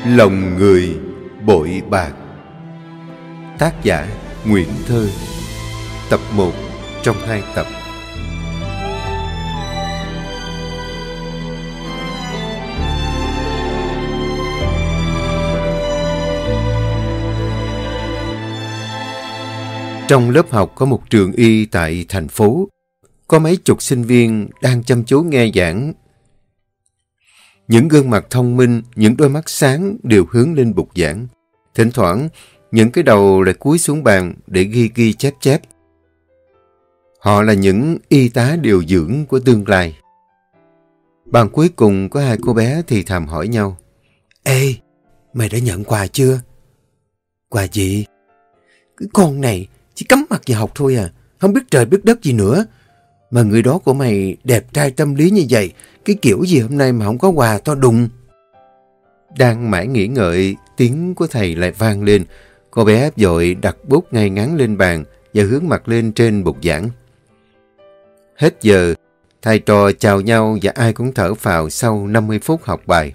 Lòng người bội bạc. Tác giả Nguyễn Thơ. Tập 1 trong 2 tập. Trong lớp học có một trường y tại thành phố. Có mấy chục sinh viên đang chăm chú nghe giảng. Những gương mặt thông minh, những đôi mắt sáng đều hướng lên bục giảng. Thỉnh thoảng, những cái đầu lại cúi xuống bàn để ghi chép. Họ là những y tá điều dưỡng của tương lai. Bàn cuối cùng có hai cô bé thì thầm hỏi nhau. Ê, mày đã nhận quà chưa? Quà gì? Cái con này chỉ cắm mặt vào học thôi à, không biết trời biết đất gì nữa. Mà người đó của mày đẹp trai tâm lý như vậy, cái kiểu gì hôm nay mà không có quà to đùng. Đang mãi nghĩ ngợi, tiếng của thầy lại vang lên. Cô bé vội đặt bút ngay ngắn lên bàn và hướng mặt lên trên bục giảng. Hết giờ, thầy trò chào nhau và ai cũng thở phào sau 50 phút học bài.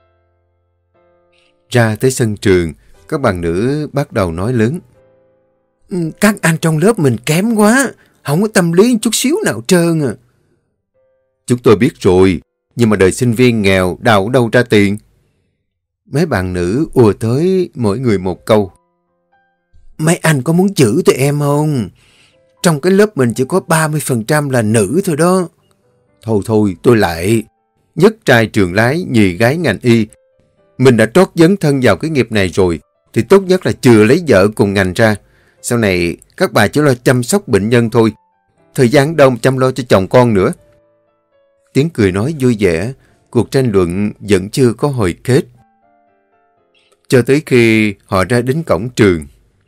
Ra tới sân trường, các bạn nữ bắt đầu nói lớn. Các anh trong lớp mình kém quá, không có tâm lý chút xíu nào trơn à. Chúng tôi biết rồi, nhưng mà đời sinh viên nghèo đào đâu ra tiền. Mấy bạn nữ ùa tới mỗi người một câu. Mấy anh có muốn chửi tụi em không? Trong cái lớp mình chỉ có 30% là nữ thôi đó. Thôi, tôi lại. Nhất trai trường lái, nhì gái ngành y. Mình đã trót dấn thân vào cái nghiệp này rồi, thì tốt nhất là chừa lấy vợ cùng ngành ra. Sau này, các bà chỉ lo chăm sóc bệnh nhân thôi. Thời gian đâu chăm lo cho chồng con nữa. Tiếng cười nói vui vẻ, cuộc tranh luận vẫn chưa có hồi kết. Cho tới khi họ ra đến cổng trường.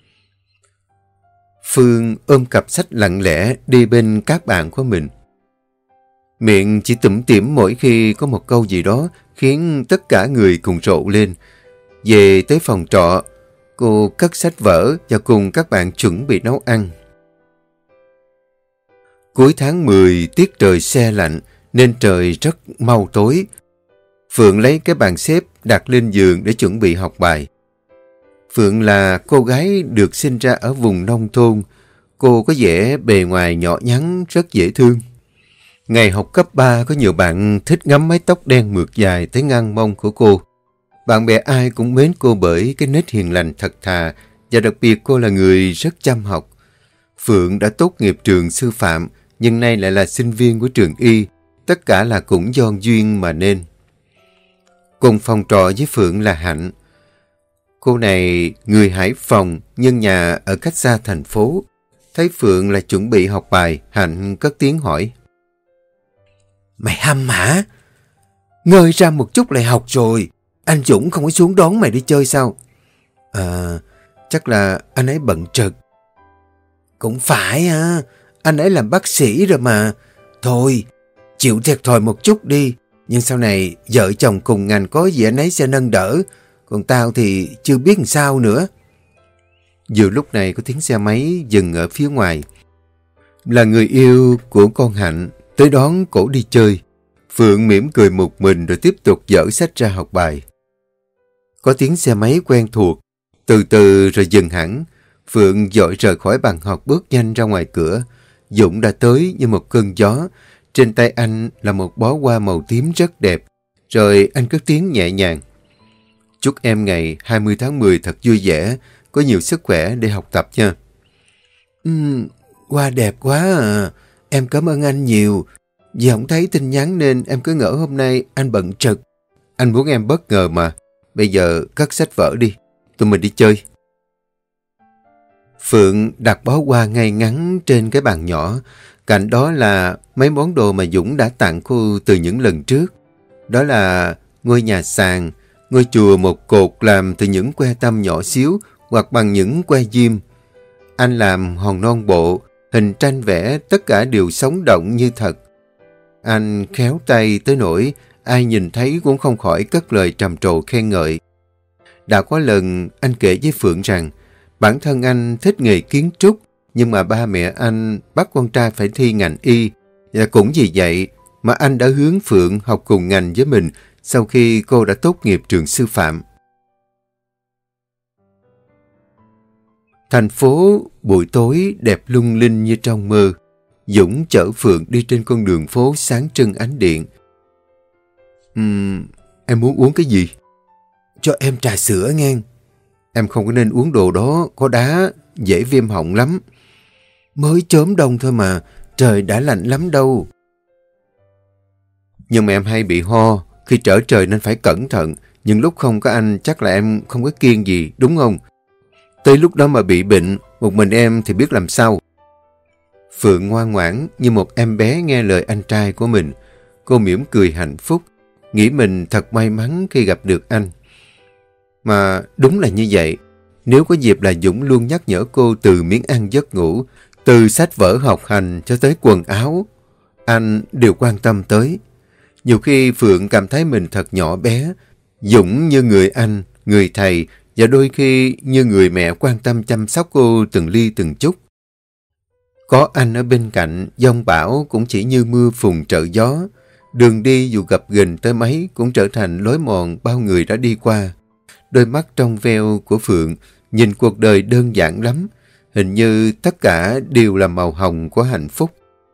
Phương ôm cặp sách lặng lẽ đi bên các bạn của mình. Miệng chỉ tủm tỉm mỗi khi có một câu gì đó khiến tất cả người cùng rộ lên. Về tới phòng trọ, cô cất sách vở và cùng các bạn chuẩn bị nấu ăn. Cuối tháng 10 tiết trời se lạnh nên trời rất mau tối. Phượng lấy cái bàn xếp đặt lên giường để chuẩn bị học bài. Phượng là cô gái được sinh ra ở vùng nông thôn. Cô có vẻ bề ngoài nhỏ nhắn, rất dễ thương. Ngày học cấp 3 có nhiều bạn thích ngắm mái tóc đen mượt dài tới ngang mông của cô. Bạn bè ai cũng mến cô bởi cái nết hiền lành thật thà và đặc biệt cô là người rất chăm học. Phượng đã tốt nghiệp trường sư phạm nhưng nay lại là sinh viên của trường y. Tất cả là cũng do duyên mà nên. Cùng phòng trọ với Phượng là Hạnh. Cô này người Hải Phòng nhưng nhà ở cách xa thành phố. Thấy Phượng là chuẩn bị học bài, Hạnh cất tiếng hỏi. Mày hâm hả? Ngơi ra một chút lại học rồi. Anh Dũng không có xuống đón mày đi chơi sao? Chắc là anh ấy bận trực. Cũng phải à, anh ấy làm bác sĩ rồi mà. Thôi, chịu thiệt thòi một chút đi. Nhưng sau này vợ chồng cùng ngành có gì anh ấy sẽ nâng đỡ. Còn tao thì chưa biết làm sao nữa. Vừa lúc này có tiếng xe máy dừng ở phía ngoài. Là người yêu của con Hạnh tới đón cổ đi chơi. Phượng mỉm cười một mình rồi tiếp tục dở sách ra học bài. Có tiếng xe máy quen thuộc, từ từ rồi dừng hẳn. Phượng vội rời khỏi bàn học bước nhanh ra ngoài cửa. Dũng đã tới như một cơn gió. Trên tay anh là một bó hoa màu tím rất đẹp. Rồi anh cất tiếng nhẹ nhàng. Chúc em ngày 20 tháng 10 thật vui vẻ, có nhiều sức khỏe để học tập nha. Hoa đẹp quá à. Em cảm ơn anh nhiều. Vì không thấy tin nhắn nên em cứ ngỡ hôm nay anh bận trực. Anh muốn em bất ngờ mà. Bây giờ cất sách vở đi, tụi mình đi chơi. Phượng đặt bó hoa ngay ngắn trên cái bàn nhỏ. Cạnh đó là mấy món đồ mà Dũng đã tặng cô từ những lần trước. Đó là ngôi nhà sàn, ngôi chùa một cột làm từ những que tăm nhỏ xíu hoặc bằng những que diêm. Anh làm hòn non bộ, hình tranh vẽ tất cả đều sống động như thật. Anh khéo tay tới nỗi ai nhìn thấy cũng không khỏi cất lời trầm trồ khen ngợi. Đã có lần anh kể với Phượng rằng bản thân anh thích nghề kiến trúc nhưng mà ba mẹ anh bắt con trai phải thi ngành y và cũng vì vậy mà anh đã hướng Phượng học cùng ngành với mình sau khi cô đã tốt nghiệp trường sư phạm. Thành phố buổi tối đẹp lung linh như trong mơ. Dũng chở Phượng đi trên con đường phố sáng trưng ánh điện. Em muốn uống cái gì? Cho em trà sữa nghe. Em không có nên uống đồ đó, có đá, dễ viêm họng lắm. Mới chớm đông thôi mà, trời đã lạnh lắm đâu. Nhưng mà em hay bị ho, khi trở trời nên phải cẩn thận. Nhưng lúc không có anh chắc là em không có kiêng gì, đúng không? Tới lúc đó mà bị bệnh, một mình em thì biết làm sao. Phượng ngoan ngoãn như một em bé nghe lời anh trai của mình. Cô mỉm cười hạnh phúc, nghĩ mình thật may mắn khi gặp được anh. Mà đúng là như vậy. Nếu có dịp là Dũng luôn nhắc nhở cô từ miếng ăn giấc ngủ, từ sách vở học hành cho tới quần áo. Anh đều quan tâm tới. Nhiều khi Phượng cảm thấy mình thật nhỏ bé. Dũng như người anh, người thầy và đôi khi như người mẹ quan tâm chăm sóc cô từng ly từng chút. Có anh ở bên cạnh, giông bão cũng chỉ như mưa phùn trợ gió. Đường đi dù gập ghềnh tới mấy cũng trở thành lối mòn bao người đã đi qua. Đôi mắt trong veo của Phượng nhìn cuộc đời đơn giản lắm. Hình như tất cả đều là màu hồng của hạnh phúc.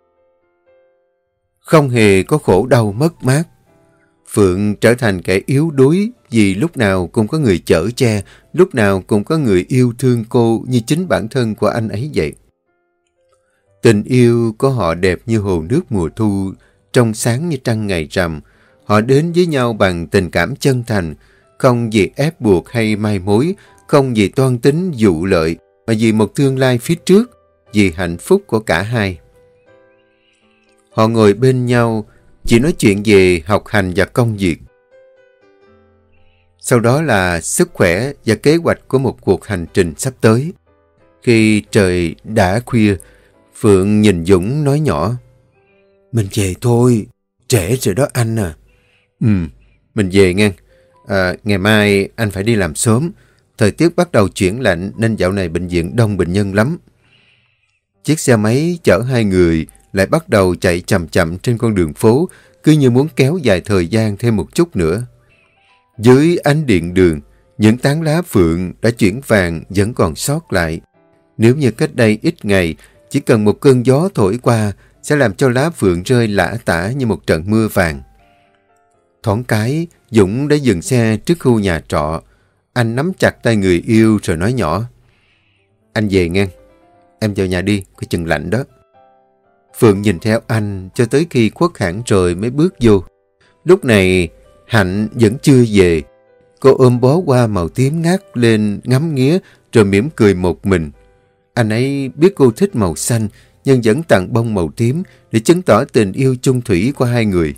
Không hề có khổ đau mất mát. Phượng trở thành kẻ yếu đuối vì lúc nào cũng có người chở che, lúc nào cũng có người yêu thương cô như chính bản thân của anh ấy vậy. Tình yêu của họ đẹp như hồ nước mùa thu, trong sáng như trăng ngày rằm. Họ đến với nhau bằng tình cảm chân thành, không vì ép buộc hay mai mối, không vì toan tính dụ lợi, mà vì một tương lai phía trước, vì hạnh phúc của cả hai. Họ ngồi bên nhau, chỉ nói chuyện về học hành và công việc. Sau đó là sức khỏe và kế hoạch của một cuộc hành trình sắp tới. Khi trời đã khuya, Phượng nhìn Dũng nói nhỏ. Mình về thôi, trễ rồi đó anh à. Mình về nghe. Ngày mai anh phải đi làm sớm. Thời tiết bắt đầu chuyển lạnh nên dạo này bệnh viện đông bệnh nhân lắm. Chiếc xe máy chở hai người lại bắt đầu chạy chậm chậm trên con đường phố, cứ như muốn kéo dài thời gian thêm một chút nữa. Dưới ánh điện đường, những tán lá phượng đã chuyển vàng vẫn còn sót lại. Nếu như cách đây ít ngày, chỉ cần một cơn gió thổi qua sẽ làm cho lá phượng rơi lả tả như một trận mưa vàng. Thoáng cái, Dũng đã dừng xe trước khu nhà trọ. Anh nắm chặt tay người yêu rồi nói nhỏ. Anh về nghe. Em vào nhà đi, có chừng lạnh đó. Phượng nhìn theo anh cho tới khi khuất hẳn rồi mới bước vô. Lúc này, Hạnh vẫn chưa về. Cô ôm bó hoa màu tím ngát lên ngắm nghía rồi mỉm cười một mình. Anh ấy biết cô thích màu xanh nhưng vẫn tặng bông màu tím để chứng tỏ tình yêu chung thủy của hai người.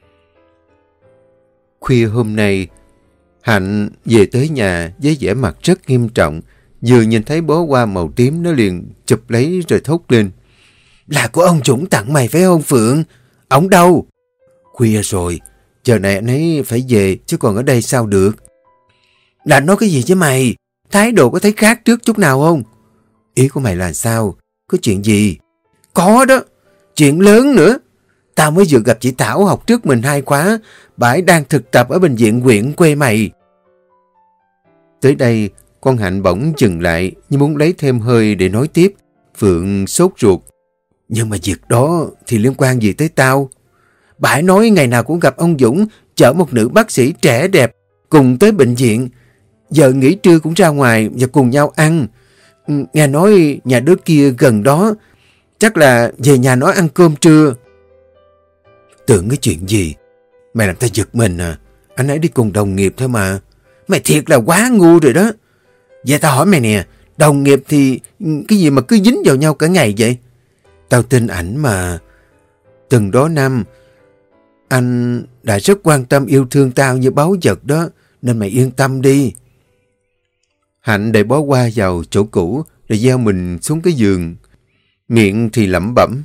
Khuya hôm nay, Hạnh về tới nhà với vẻ mặt rất nghiêm trọng. Vừa nhìn thấy bó hoa màu tím nó liền chụp lấy rồi thốt lên. Là của ông Dũng tặng mày phải không Phượng? Ông đâu? Khuya rồi, giờ này anh ấy phải về chứ còn ở đây sao được? Là nói cái gì chứ mày? Thái độ có thấy khác trước chút nào không? Ý của mày là sao? Có chuyện gì? Có đó, chuyện lớn nữa. Tao mới vừa gặp chị Thảo học trước mình 2 khóa. Bà ấy đang thực tập ở bệnh viện huyện quê mày. Tới đây, con Hạnh bỗng dừng lại như muốn lấy thêm hơi để nói tiếp. Phượng sốt ruột. Nhưng mà việc đó thì liên quan gì tới tao? Bà ấy nói ngày nào cũng gặp ông Dũng chở một nữ bác sĩ trẻ đẹp cùng tới bệnh viện. Giờ nghỉ trưa cũng ra ngoài và cùng nhau ăn. Nghe nói nhà đứa kia gần đó. Chắc là về nhà nó ăn cơm trưa. Tưởng cái chuyện gì? Mày làm tao giật mình à. Anh ấy đi cùng đồng nghiệp thôi mà. Mày thiệt là quá ngu rồi đó. Vậy tao hỏi mày nè. Đồng nghiệp thì cái gì mà cứ dính vào nhau cả ngày vậy? Tao tin ảnh mà. Từng đó năm anh đã rất quan tâm yêu thương tao như báu vật đó. Nên mày yên tâm đi. Hạnh để bó hoa vào chỗ cũ rồi gieo mình xuống cái giường. Miệng thì lẩm bẩm.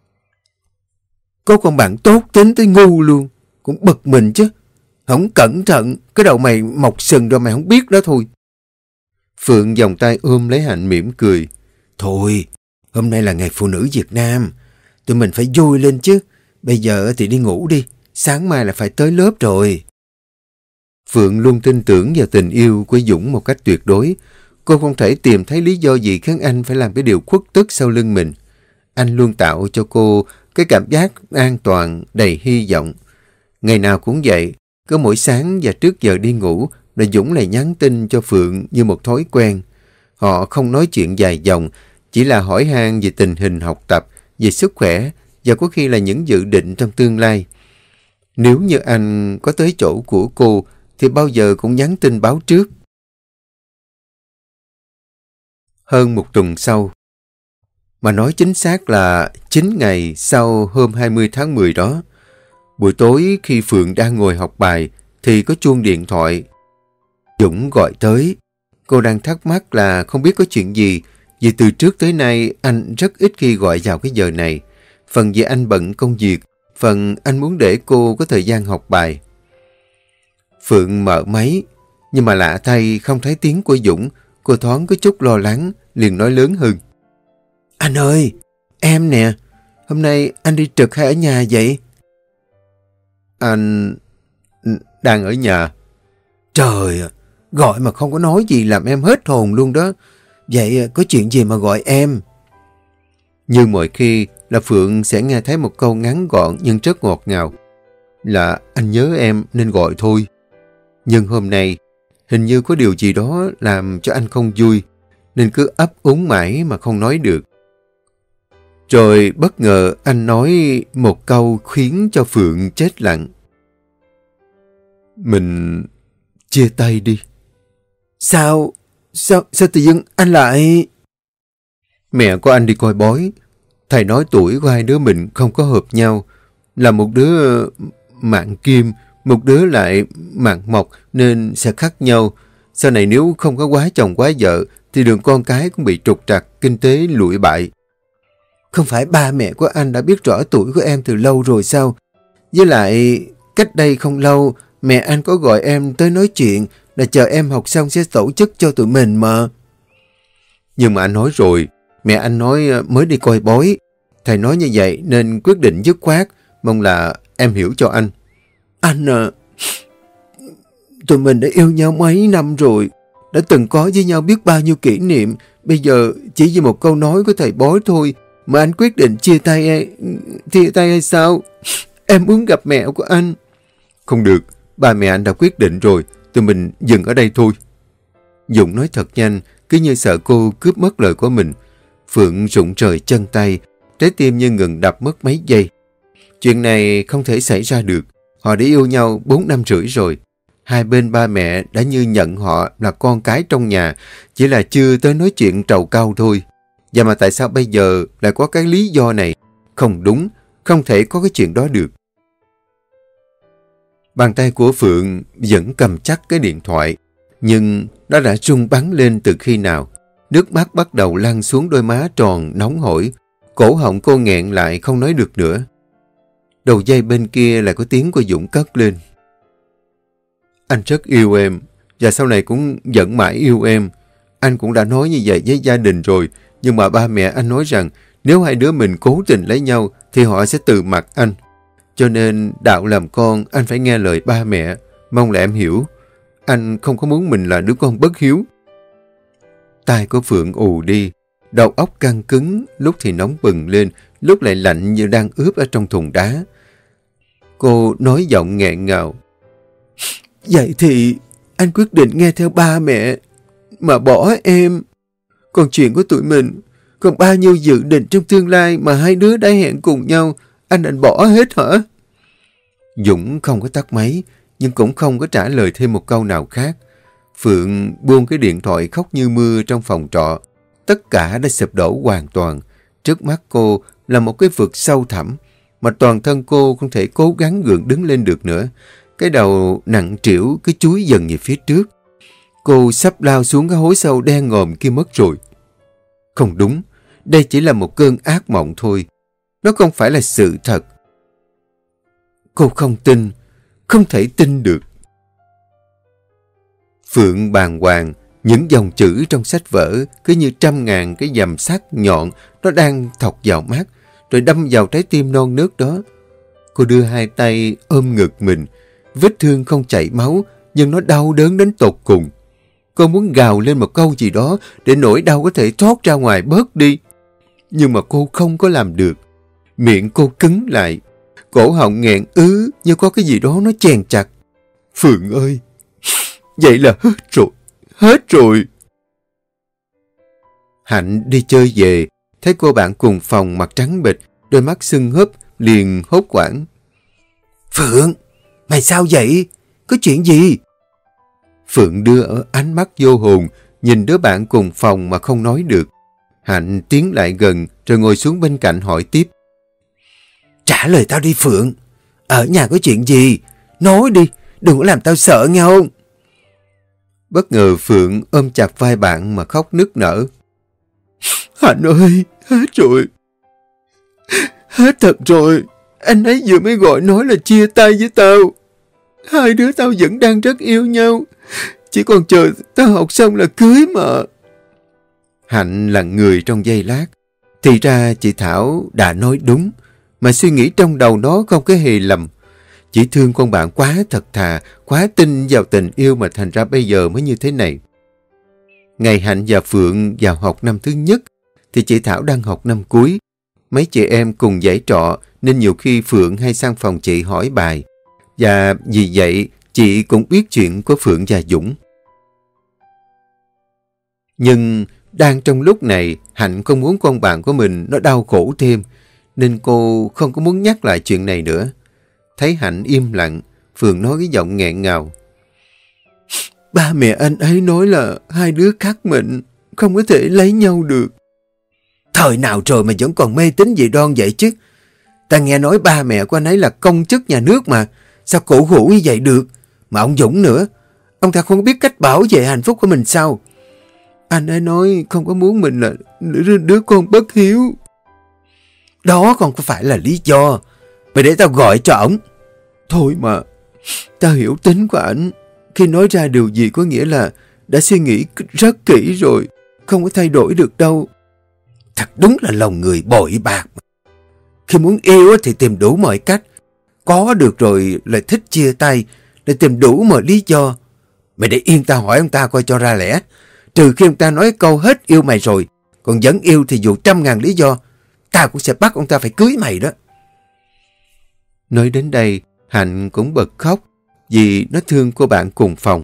Có con bạn tốt tính tới ngu luôn. Cũng bực mình chứ. Không cẩn thận. Cái đầu mày mọc sừng rồi mày không biết đó thôi. Phượng vòng tay ôm lấy Hạnh mỉm cười. Thôi, hôm nay là ngày phụ nữ Việt Nam. Tụi mình phải vui lên chứ. Bây giờ thì đi ngủ đi. Sáng mai là phải tới lớp rồi. Phượng luôn tin tưởng vào tình yêu của Dũng một cách tuyệt đối. Cô không thể tìm thấy lý do gì khiến anh phải làm cái điều khuất tức sau lưng mình. Anh luôn tạo cho cô cái cảm giác an toàn, đầy hy vọng. Ngày nào cũng vậy, cứ mỗi sáng và trước giờ đi ngủ là Dũng lại nhắn tin cho Phượng như một thói quen. Họ không nói chuyện dài dòng, chỉ là hỏi han về tình hình học tập, về sức khỏe và có khi là những dự định trong tương lai. Nếu như anh có tới chỗ của cô thì bao giờ cũng nhắn tin báo trước. Hơn một tuần sau, mà nói chính xác là 9 ngày sau hôm 20 tháng 10 đó, buổi tối khi Phượng đang ngồi học bài thì có chuông điện thoại. Dũng gọi tới. Cô đang thắc mắc là không biết có chuyện gì, vì từ trước tới nay anh rất ít khi gọi vào cái giờ này. Phần vì anh bận công việc, phần anh muốn để cô có thời gian học bài. Phượng mở máy, nhưng mà lạ thay không thấy tiếng của Dũng. Cô thoáng có chút lo lắng, liền nói lớn hơn. Anh ơi, em nè, hôm nay anh đi trực hay ở nhà vậy? Anh đang ở nhà. Trời ơi, gọi mà không có nói gì làm em hết hồn luôn đó. Vậy có chuyện gì mà gọi em? Như mọi khi là Phượng sẽ nghe thấy một câu ngắn gọn nhưng rất ngọt ngào. Là anh nhớ em nên gọi thôi. Nhưng hôm nay hình như có điều gì đó làm cho anh không vui, nên cứ ấp úng mãi mà không nói được. Rồi bất ngờ anh nói một câu khiến cho Phượng chết lặng. Mình chia tay đi. Sao tự dưng anh lại... Mẹ của anh đi coi bói. Thầy nói tuổi của hai đứa mình không có hợp nhau. Là một đứa mạng kim, một đứa lại mạng mộc nên sẽ khác nhau. Sau này nếu không có quá chồng quá vợ thì đường con cái cũng bị trục trặc, kinh tế lụi bại. Không phải ba mẹ của anh đã biết rõ tuổi của em từ lâu rồi sao? Với lại cách đây không lâu mẹ anh có gọi em tới nói chuyện là chờ em học xong sẽ tổ chức cho tụi mình mà. Nhưng mà anh nói rồi, mẹ anh nói mới đi coi bói. Thầy nói như vậy nên quyết định dứt khoát, mong là em hiểu cho anh. Anh à, tụi mình đã yêu nhau mấy năm rồi, đã từng có với nhau biết bao nhiêu kỷ niệm. Bây giờ chỉ vì một câu nói của thầy bói thôi mà anh quyết định chia tay hay sao? Em muốn gặp mẹ của anh. Không được, ba mẹ anh đã quyết định rồi, tụi mình dừng ở đây thôi. Dũng nói thật nhanh, cứ như sợ cô cướp mất lời của mình. Phượng rụng rời chân tay, trái tim như ngừng đập mất mấy giây. Chuyện này không thể xảy ra được. Họ đã yêu nhau 4 năm rưỡi rồi. Hai bên ba mẹ đã như nhận họ là con cái trong nhà, chỉ là chưa tới nói chuyện trầu cau thôi. Và mà tại sao bây giờ lại có cái lý do này? Không đúng, không thể có cái chuyện đó được. Bàn tay của Phượng vẫn cầm chắc cái điện thoại, nhưng nó đã rung bắn lên từ khi nào. Nước mắt bắt đầu lăn xuống đôi má tròn nóng hổi, cổ họng cô nghẹn lại không nói được nữa. Đầu dây bên kia lại có tiếng của Dũng cất lên. Anh rất yêu em, và sau này cũng vẫn mãi yêu em. Anh cũng đã nói như vậy với gia đình rồi, nhưng mà ba mẹ anh nói rằng nếu hai đứa mình cố tình lấy nhau thì họ sẽ từ mặt anh. Cho nên đạo làm con anh phải nghe lời ba mẹ, mong là em hiểu. Anh không có muốn mình là đứa con bất hiếu. Tai của Phượng ù đi, đầu óc căng cứng, lúc thì nóng bừng lên, lúc lại lạnh như đang ướp ở trong thùng đá. Cô nói giọng nghẹn ngào. Vậy thì anh quyết định nghe theo ba mẹ mà bỏ em. Còn chuyện của tụi mình, còn bao nhiêu dự định trong tương lai mà hai đứa đã hẹn cùng nhau, anh định bỏ hết hả? Dũng không có tắt máy, nhưng cũng không có trả lời thêm một câu nào khác. Phượng buông cái điện thoại khóc như mưa trong phòng trọ. Tất cả đã sụp đổ hoàn toàn. Trước mắt cô là một cái vực sâu thẳm, mà toàn thân cô không thể cố gắng gượng đứng lên được nữa. Cái đầu nặng trĩu cứ chúi dần về phía trước. Cô sắp lao xuống cái hố sâu đen ngòm kia mất rồi. Không đúng, đây chỉ là một cơn ác mộng thôi. Nó không phải là sự thật. Cô không tin, không thể tin được. Phượng bàng hoàng, những dòng chữ trong sách vở cứ như 100.000 cái dầm sắc nhọn nó đang thọc vào mắt, rồi đâm vào trái tim non nớt đó. Cô đưa hai tay ôm ngực mình, vết thương không chảy máu, nhưng nó đau đớn đến tột cùng. Cô muốn gào lên một câu gì đó để nỗi đau có thể thoát ra ngoài bớt đi. Nhưng mà cô không có làm được. Miệng cô cứng lại. Cổ họng nghẹn ứ như có cái gì đó nó chèn chặt. Phượng ơi! Vậy là hết rồi. Hết rồi. Hạnh đi chơi về. Thấy cô bạn cùng phòng mặt trắng bệch, đôi mắt sưng húp, liền hốt hoảng. Phượng! Mày sao vậy? Có chuyện gì? Phượng đưa ánh mắt vô hồn, nhìn đứa bạn cùng phòng mà không nói được. Hạnh tiến lại gần rồi ngồi xuống bên cạnh hỏi tiếp. Trả lời tao đi Phượng. Ở nhà có chuyện gì? Nói đi, đừng có làm tao sợ nghe không? Bất ngờ Phượng ôm chặt vai bạn mà khóc nức nở. Hạnh ơi, hết rồi. Hết thật rồi. Anh ấy vừa mới gọi nói là chia tay với tao. Hai đứa tao vẫn đang rất yêu nhau. Chỉ còn chờ tao học xong là cưới mà. Hạnh lặng người trong giây lát. Thì ra chị Thảo đã nói đúng. Mà suy nghĩ trong đầu nó không có hề lầm. Chỉ thương con bạn quá thật thà, quá tin vào tình yêu mà thành ra bây giờ mới như thế này. Ngày Hạnh và Phượng vào học năm thứ nhất thì chị Thảo đang học năm cuối. Mấy chị em cùng dãy trọ nên nhiều khi Phượng hay sang phòng chị hỏi bài. Và vì vậy chị cũng biết chuyện của Phượng và Dũng. Nhưng đang trong lúc này Hạnh không muốn con bạn của mình nó đau khổ thêm nên cô không có muốn nhắc lại chuyện này nữa. Thấy Hạnh im lặng, Phượng nói với giọng nghẹn ngào. Ba mẹ anh ấy nói là hai đứa khác mệnh, không có thể lấy nhau được. Thời nào rồi mà vẫn còn mê tín dị đoan vậy chứ? Ta nghe nói ba mẹ của anh ấy là công chức nhà nước mà, sao cổ hủ như vậy được? Mà ông Dũng nữa, ông ta không biết cách bảo vệ hạnh phúc của mình sao? Anh ấy nói không có muốn mình là đứa con bất hiếu. Đó còn có phải là lý do. Mày để tao gọi cho ổng. Thôi mà, tao hiểu tính của ảnh. Khi nói ra điều gì có nghĩa là đã suy nghĩ rất kỹ rồi, không có thay đổi được đâu. Thật đúng là lòng người bội bạc. Khi muốn yêu thì tìm đủ mọi cách. Có được rồi lại thích chia tay, lại tìm đủ mọi lý do. Mày để yên tao hỏi ông ta coi cho ra lẽ. Trừ khi ông ta nói câu hết yêu mày rồi, còn vẫn yêu thì dù 100.000 lý do, tao cũng sẽ bắt ông ta phải cưới mày đó. Nói đến đây, Hạnh cũng bật khóc vì nó thương cô bạn cùng phòng.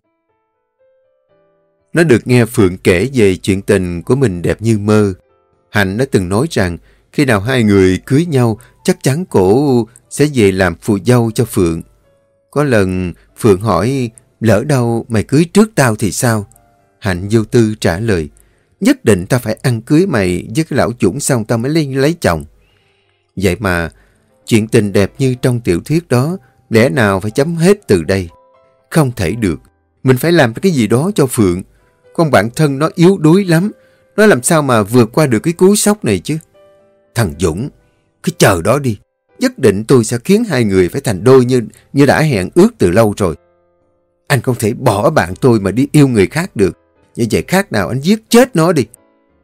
Nó được nghe Phượng kể về chuyện tình của mình đẹp như mơ. Hạnh đã từng nói rằng khi nào hai người cưới nhau, chắc chắn cổ sẽ về làm phù dâu cho Phượng. Có lần Phượng hỏi, lỡ đâu mày cưới trước tao thì sao? Hạnh vô tư trả lời, nhất định tao phải ăn cưới mày với cái lão Dũng xong tao mới lấy chồng. Vậy mà, chuyện tình đẹp như trong tiểu thuyết đó, lẽ nào phải chấm hết từ đây? Không thể được. Mình phải làm cái gì đó cho Phượng. Con bạn thân nó yếu đuối lắm. Nó làm sao mà vượt qua được cái cú sốc này chứ? Thằng Dũng, cứ chờ đó đi. Nhất định tôi sẽ khiến hai người phải thành đôi như đã hẹn ước từ lâu rồi. Anh không thể bỏ bạn tôi mà đi yêu người khác được. Như vậy khác nào anh giết chết nó đi.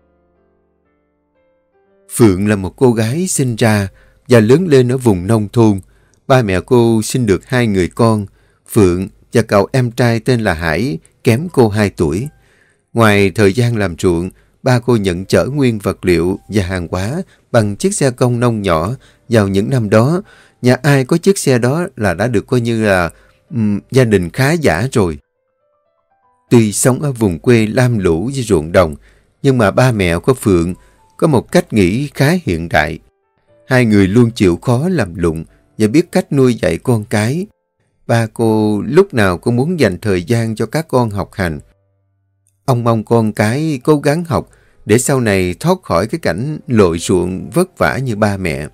Phượng là một cô gái sinh ra và lớn lên ở vùng nông thôn. Ba mẹ cô sinh được 2 người con, Phượng và cậu em trai tên là Hải, kém cô 2 tuổi. Ngoài thời gian làm ruộng, ba cô nhận chở nguyên vật liệu và hàng hóa bằng chiếc xe công nông nhỏ. Vào những năm đó, nhà ai có chiếc xe đó là đã được coi như là gia đình khá giả rồi. Tuy sống ở vùng quê lam lũ với ruộng đồng, nhưng mà ba mẹ của Phượng có một cách nghĩ khá hiện đại. Hai người luôn chịu khó làm lụng và biết cách nuôi dạy con cái. Ba cô lúc nào cũng muốn dành thời gian cho các con học hành. Ông mong con cái cố gắng học để sau này thoát khỏi cái cảnh lội ruộng vất vả như ba mẹ.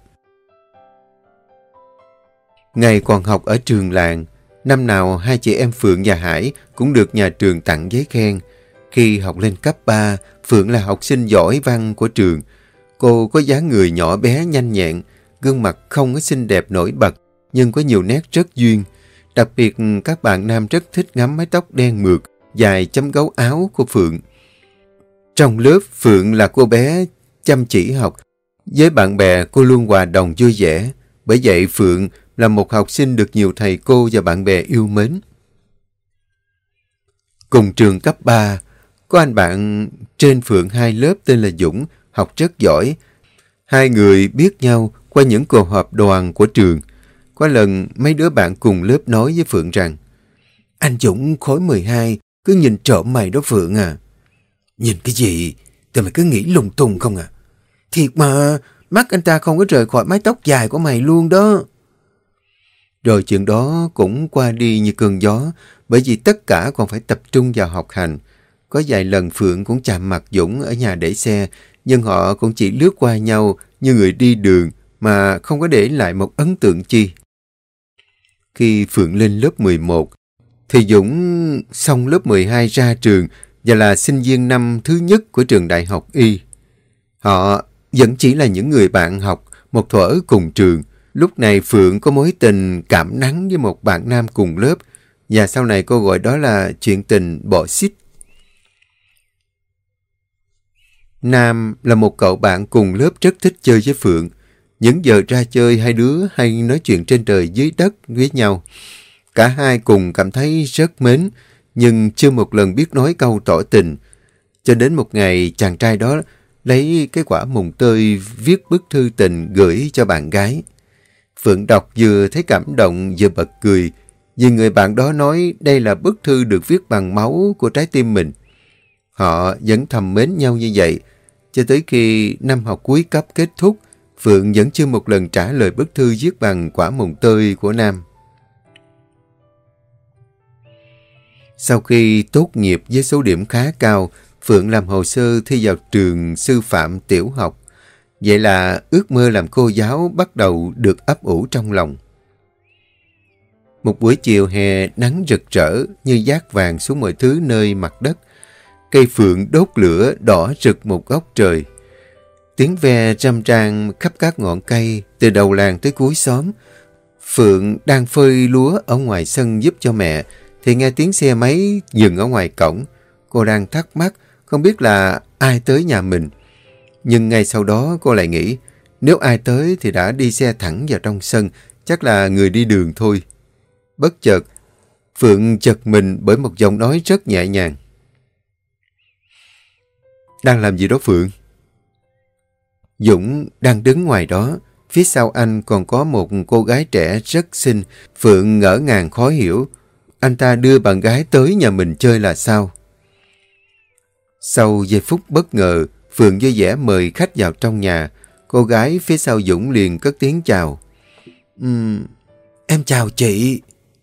Ngày còn học ở trường làng, năm nào hai chị em Phượng và Hải cũng được nhà trường tặng giấy khen. Khi học lên cấp 3, Phượng là học sinh giỏi văn của trường. Cô có dáng người nhỏ bé nhanh nhẹn, gương mặt không có xinh đẹp nổi bật, nhưng có nhiều nét rất duyên. Đặc biệt các bạn nam rất thích ngắm mái tóc đen mượt, dài chấm gấu áo của Phượng. Trong lớp, Phượng là cô bé chăm chỉ học. Với bạn bè, cô luôn hòa đồng vui vẻ. Bởi vậy, Phượng là một học sinh được nhiều thầy cô và bạn bè yêu mến. Cùng trường cấp 3, Có anh bạn trên Phượng 2 lớp tên là Dũng, học rất giỏi. Hai người biết nhau qua những cuộc họp đoàn của trường. Có lần mấy đứa bạn cùng lớp nói với Phượng rằng: anh Dũng khối 12 cứ nhìn trộm mày đó Phượng à. Nhìn cái gì? Tụi mày cứ nghĩ lung tung không à? Thiệt mà, mắt anh ta không có rời khỏi mái tóc dài của mày luôn đó. Rồi chuyện đó cũng qua đi như cơn gió, bởi vì tất cả còn phải tập trung vào học hành. Có vài lần Phượng cũng chạm mặt Dũng ở nhà để xe, nhưng họ cũng chỉ lướt qua nhau như người đi đường mà không có để lại một ấn tượng chi. Khi Phượng lên lớp 11, thì Dũng xong lớp 12 ra trường và là sinh viên năm thứ nhất của trường Đại học Y. Họ vẫn chỉ là những người bạn học một thuở cùng trường. Lúc này Phượng có mối tình cảm nắng với một bạn nam cùng lớp, và sau này cô gọi đó là chuyện tình bọ xít. Nam là một cậu bạn cùng lớp rất thích chơi với Phượng. Những giờ ra chơi hai đứa hay nói chuyện trên trời dưới đất với nhau. Cả hai cùng cảm thấy rất mến, nhưng chưa một lần biết nói câu tỏ tình. Cho đến một ngày chàng trai đó lấy cái quả mùng tơi viết bức thư tình gửi cho bạn gái. Phượng đọc vừa thấy cảm động vừa bật cười, vì người bạn đó nói đây là bức thư được viết bằng máu của trái tim mình. Họ vẫn thầm mến nhau như vậy, cho tới khi năm học cuối cấp kết thúc, Phượng vẫn chưa một lần trả lời bức thư viết bằng quả mùng tơi của Nam. Sau khi tốt nghiệp với số điểm khá cao, Phượng làm hồ sơ thi vào trường sư phạm tiểu học. Vậy là ước mơ làm cô giáo bắt đầu được ấp ủ trong lòng. Một buổi chiều hè nắng rực rỡ như dát vàng xuống mọi thứ nơi mặt đất. Cây phượng đốt lửa đỏ rực một góc trời. Tiếng ve râm ran khắp các ngọn cây từ đầu làng tới cuối xóm. Phượng đang phơi lúa ở ngoài sân giúp cho mẹ thì nghe tiếng xe máy dừng ở ngoài cổng. Cô đang thắc mắc không biết là ai tới nhà mình. Nhưng ngay sau đó cô lại nghĩ nếu ai tới thì đã đi xe thẳng vào trong sân, chắc là người đi đường thôi. Bất chợt, Phượng giật mình bởi một giọng nói rất nhẹ nhàng. Đang làm gì đó Phượng? Dũng đang đứng ngoài đó. Phía sau anh còn có một cô gái trẻ rất xinh. Phượng ngỡ ngàng khó hiểu. Anh ta đưa bạn gái tới nhà mình chơi là sao? Sau giây phút bất ngờ, Phượng vui vẻ mời khách vào trong nhà. Cô gái phía sau Dũng liền cất tiếng chào. Em chào chị.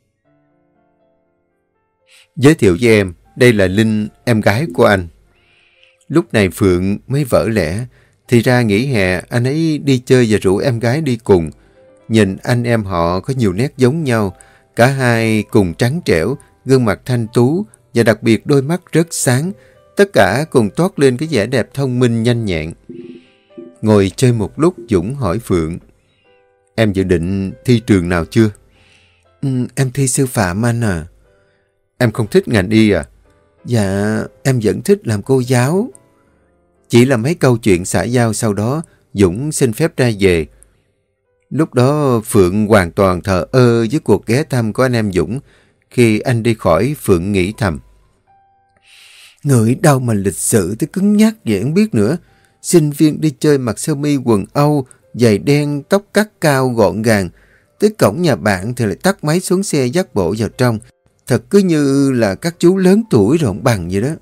Giới thiệu với em, đây là Linh, em gái của anh. Lúc này Phượng mới vỡ lẽ. Thì ra nghỉ hè anh ấy đi chơi và rủ em gái đi cùng. Nhìn anh em họ có nhiều nét giống nhau. Cả hai cùng trắng trẻo, gương mặt thanh tú và đặc biệt đôi mắt rất sáng. Tất cả cùng toát lên cái vẻ đẹp thông minh nhanh nhẹn. Ngồi chơi một lúc, Dũng hỏi Phượng. Em dự định thi trường nào chưa? Em thi sư phạm anh à. Em không thích ngành y à? Dạ, em vẫn thích làm cô giáo. Chỉ là mấy câu chuyện xã giao sau đó, Dũng xin phép ra về. Lúc đó Phượng hoàn toàn thờ ơ với cuộc ghé thăm của anh em Dũng. Khi anh đi khỏi, Phượng nghĩ thầm. Người đâu mà lịch sự tới cứng nhắc vậy không biết nữa. Sinh viên đi chơi mặc sơ mi quần Âu, giày đen, tóc cắt cao gọn gàng. Tới cổng nhà bạn thì lại tắt máy xuống xe dắt bộ vào trong. Thật cứ như là các chú lớn tuổi rồi không bằng vậy đó.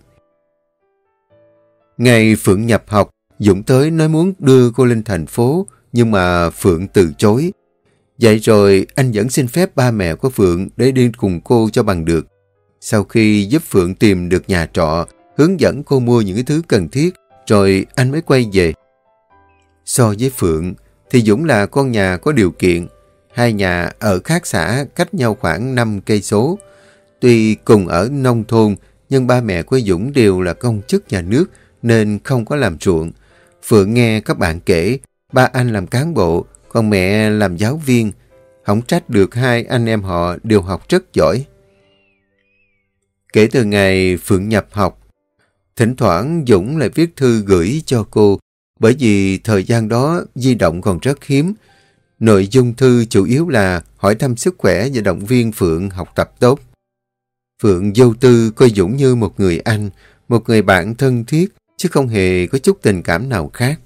Ngày Phượng nhập học, Dũng tới nói muốn đưa cô lên thành phố, nhưng mà Phượng từ chối. Vậy rồi anh vẫn xin phép ba mẹ của Phượng để đi cùng cô cho bằng được. Sau khi giúp Phượng tìm được nhà trọ, hướng dẫn cô mua những cái thứ cần thiết, rồi anh mới quay về. So với Phượng, thì Dũng là con nhà có điều kiện. Hai nhà ở khác xã cách nhau khoảng 5 cây số. Tuy cùng ở nông thôn, nhưng ba mẹ của Dũng đều là công chức nhà nước nên không có làm ruộng. Phượng nghe các bạn kể, ba anh làm cán bộ, còn mẹ làm giáo viên. Không trách được hai anh em họ đều học rất giỏi. Kể từ ngày Phượng nhập học, thỉnh thoảng Dũng lại viết thư gửi cho cô, bởi vì thời gian đó di động còn rất hiếm. Nội dung thư chủ yếu là hỏi thăm sức khỏe và động viên Phượng học tập tốt. Phượng vô tư coi Dũng như một người anh, một người bạn thân thiết, chứ không hề có chút tình cảm nào khác.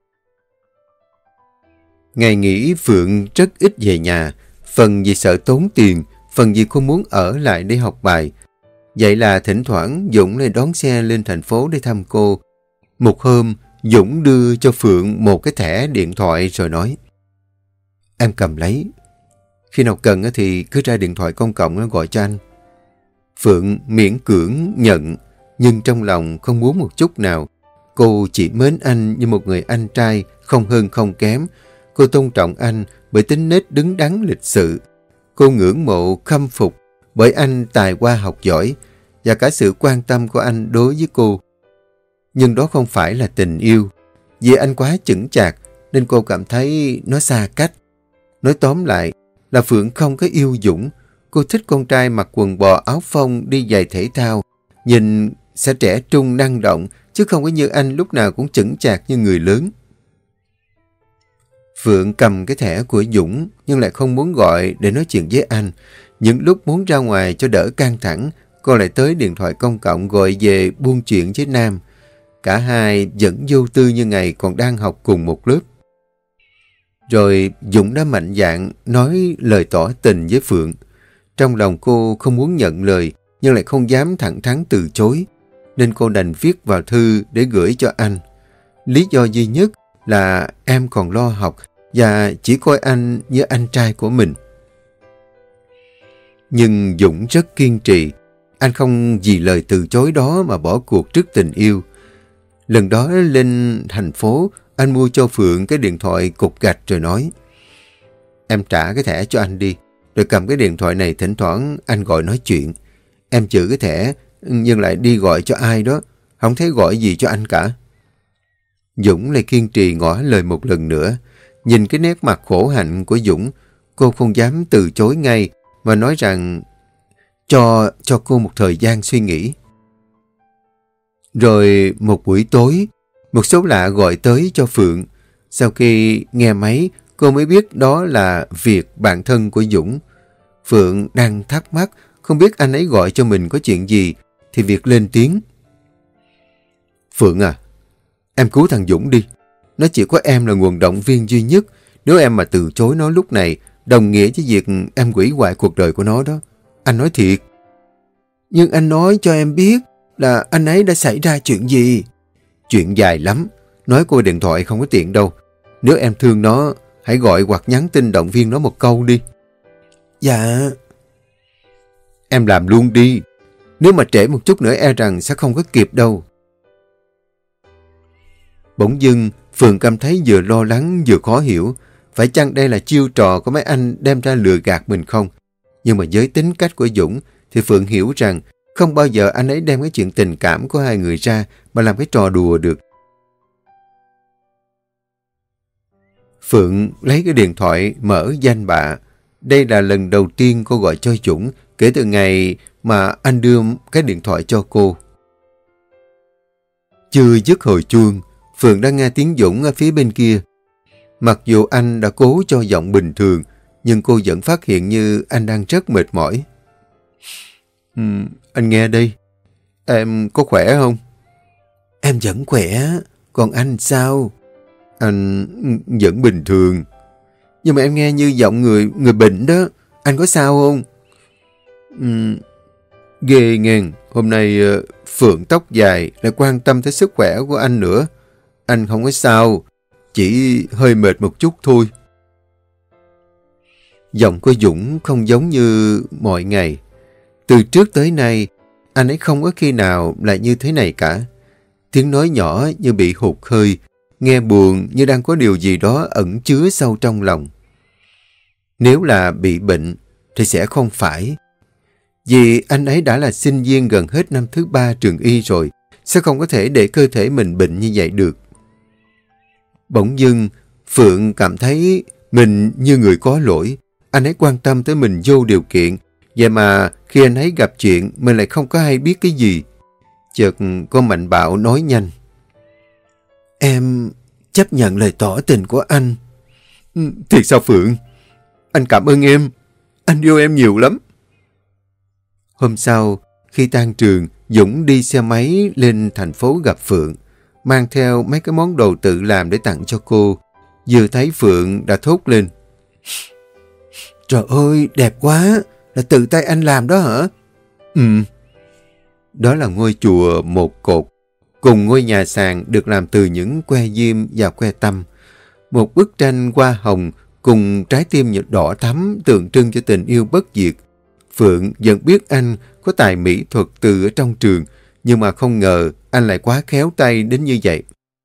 Ngày nghỉ Phượng rất ít về nhà, phần vì sợ tốn tiền, phần vì cô muốn ở lại để học bài. Vậy là thỉnh thoảng Dũng lại đón xe lên thành phố để thăm cô. Một hôm, Dũng đưa cho Phượng một cái thẻ điện thoại rồi nói: "Em cầm lấy. Khi nào cần thì cứ ra điện thoại công cộng gọi cho anh." Phượng miễn cưỡng nhận, nhưng trong lòng không muốn một chút nào. Cô chỉ mến anh như một người anh trai, không hơn không kém. Cô tôn trọng anh bởi tính nết đứng đắn lịch sự. Cô ngưỡng mộ khâm phục bởi anh tài hoa học giỏi và cả sự quan tâm của anh đối với cô. Nhưng đó không phải là tình yêu. Vì anh quá chững chạc nên cô cảm thấy nó xa cách. Nói tóm lại là Phượng không có yêu Dũng. Cô thích con trai mặc quần bò áo phông đi giày thể thao, nhìn sẽ trẻ trung năng động, chứ không có như anh lúc nào cũng chững chạc như người lớn. Phượng cầm cái thẻ của Dũng nhưng lại không muốn gọi để nói chuyện với anh. Những lúc muốn ra ngoài cho đỡ căng thẳng, cô lại tới điện thoại công cộng gọi về buôn chuyện với Nam. Cả hai vẫn vô tư như ngày còn đang học cùng một lớp. Rồi Dũng đã mạnh dạn nói lời tỏ tình với Phượng. Trong lòng cô không muốn nhận lời nhưng lại không dám thẳng thắn từ chối, nên cô đành viết vào thư để gửi cho anh. Lý do duy nhất là em còn lo học và chỉ coi anh như anh trai của mình. Nhưng Dũng rất kiên trì. Anh không vì lời từ chối đó mà bỏ cuộc trước tình yêu. Lần đó lên thành phố, anh mua cho Phượng cái điện thoại cục gạch rồi nói: "Em trả cái thẻ cho anh đi, rồi cầm cái điện thoại này thỉnh thoảng anh gọi nói chuyện. Em giữ cái thẻ nhưng lại đi gọi cho ai đó, không thấy gọi gì cho anh cả." Dũng lại kiên trì ngỏ lời một lần nữa. Nhìn cái nét mặt khổ hạnh của Dũng, cô không dám từ chối ngay mà nói rằng cho cô một thời gian suy nghĩ. Rồi một buổi tối, một số lạ gọi tới cho Phượng. Sau khi nghe máy, cô mới biết đó là Việt, bạn thân của Dũng. Phượng đang thắc mắc không biết anh ấy gọi cho mình có chuyện gì, thì Việt lên tiếng: "Phượng à, em cứu thằng Dũng đi. Nó chỉ có em là nguồn động viên duy nhất. Nếu em mà từ chối nó lúc này, đồng nghĩa với việc em hủy hoại cuộc đời của nó đó. Anh nói thiệt." "Nhưng anh nói cho em biết là anh ấy đã xảy ra chuyện gì." "Chuyện dài lắm. Nói qua điện thoại không có tiện đâu. Nếu em thương nó, hãy gọi hoặc nhắn tin động viên nó một câu đi." "Dạ." "Em làm luôn đi. Nếu mà trễ một chút nữa e rằng sẽ không có kịp đâu." Bỗng dưng, Phượng cảm thấy vừa lo lắng vừa khó hiểu. Phải chăng đây là chiêu trò của mấy anh đem ra lừa gạt mình không? Nhưng mà với tính cách của Dũng thì Phượng hiểu rằng không bao giờ anh ấy đem cái chuyện tình cảm của hai người ra mà làm cái trò đùa được. Phượng lấy cái điện thoại mở danh bạ. Đây là lần đầu tiên cô gọi cho Dũng kể từ ngày mà anh đưa cái điện thoại cho cô. Chưa dứt hồi chuông, Phượng đã nghe tiếng Dũng ở phía bên kia. Mặc dù anh đã cố cho giọng bình thường, nhưng cô vẫn phát hiện như anh đang rất mệt mỏi. Anh nghe đây. Em có khỏe không?" "Em vẫn khỏe. Còn anh sao?" "Anh vẫn bình thường. Nhưng mà em nghe như giọng người bệnh đó. Anh có sao không?" Ghê nghen. Hôm nay Phượng tóc dài lại quan tâm tới sức khỏe của anh nữa. Anh không có sao. Chỉ hơi mệt một chút thôi." Giọng của Dũng không giống như mọi ngày. Từ trước tới nay, anh ấy không có khi nào lại như thế này cả. Tiếng nói nhỏ như bị hụt hơi, nghe buồn như đang có điều gì đó ẩn chứa sâu trong lòng. Nếu là bị bệnh thì sẽ không phải. Vì anh ấy đã là sinh viên gần hết năm thứ 3 trường y rồi, sẽ không có thể để cơ thể mình bệnh như vậy được. Bỗng dưng, Phượng cảm thấy mình như người có lỗi. Anh ấy quan tâm tới mình vô điều kiện, vậy mà khi anh ấy gặp chuyện, mình lại không có hay biết cái gì. Chợt có Mạnh Bạo nói nhanh: "Em chấp nhận lời tỏ tình của anh." "Thiệt sao Phượng? Anh cảm ơn em. Anh yêu em nhiều lắm." Hôm sau, khi tan trường, Dũng đi xe máy lên thành phố gặp Phượng, mang theo mấy cái món đồ tự làm để tặng cho cô. Vừa thấy Phượng đã thốt lên: "Trời ơi, đẹp quá! Là tự tay anh làm đó hả?" "Ừ." Đó là ngôi chùa một cột, cùng ngôi nhà sàn được làm từ những que diêm và que tăm. Một bức tranh hoa hồng cùng trái tim đỏ thắm tượng trưng cho tình yêu bất diệt. Phượng vẫn biết anh có tài mỹ thuật từ ở trong trường, nhưng mà không ngờ anh lại quá khéo tay đến như vậy.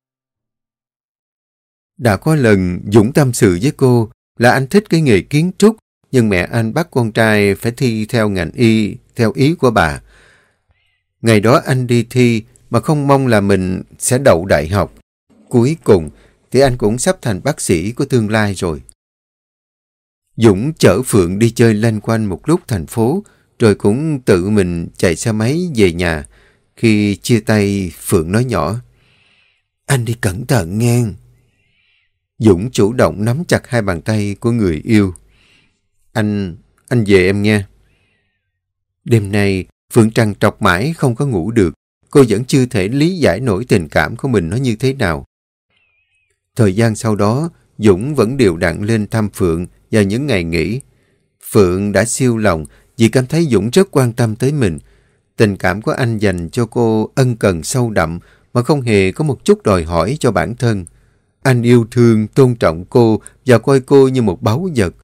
Đã có lần Dũng tâm sự với cô là anh thích cái nghề kiến trúc, nhưng mẹ anh bắt con trai phải thi theo ngành y, theo ý của bà. Ngày đó anh đi thi mà không mong là mình sẽ đậu đại học. Cuối cùng thì anh cũng sắp thành bác sĩ của tương lai rồi. Dũng chở Phượng đi chơi lanh quanh một lúc thành phố, rồi cũng tự mình chạy xe máy về nhà. Khi chia tay, Phượng nói nhỏ: "Anh đi cẩn thận nghe." Dũng chủ động nắm chặt hai bàn tay của người yêu. Anh về em nha." Đêm nay, Phượng trằn trọc mãi không có ngủ được. Cô vẫn chưa thể lý giải nổi tình cảm của mình nó như thế nào. Thời gian sau đó, Dũng vẫn đều đặn lên thăm Phượng vào những ngày nghỉ. Phượng đã siêu lòng vì cảm thấy Dũng rất quan tâm tới mình. Tình cảm của anh dành cho cô ân cần sâu đậm mà không hề có một chút đòi hỏi cho bản thân. Anh yêu thương, tôn trọng cô và coi cô như một báu vật.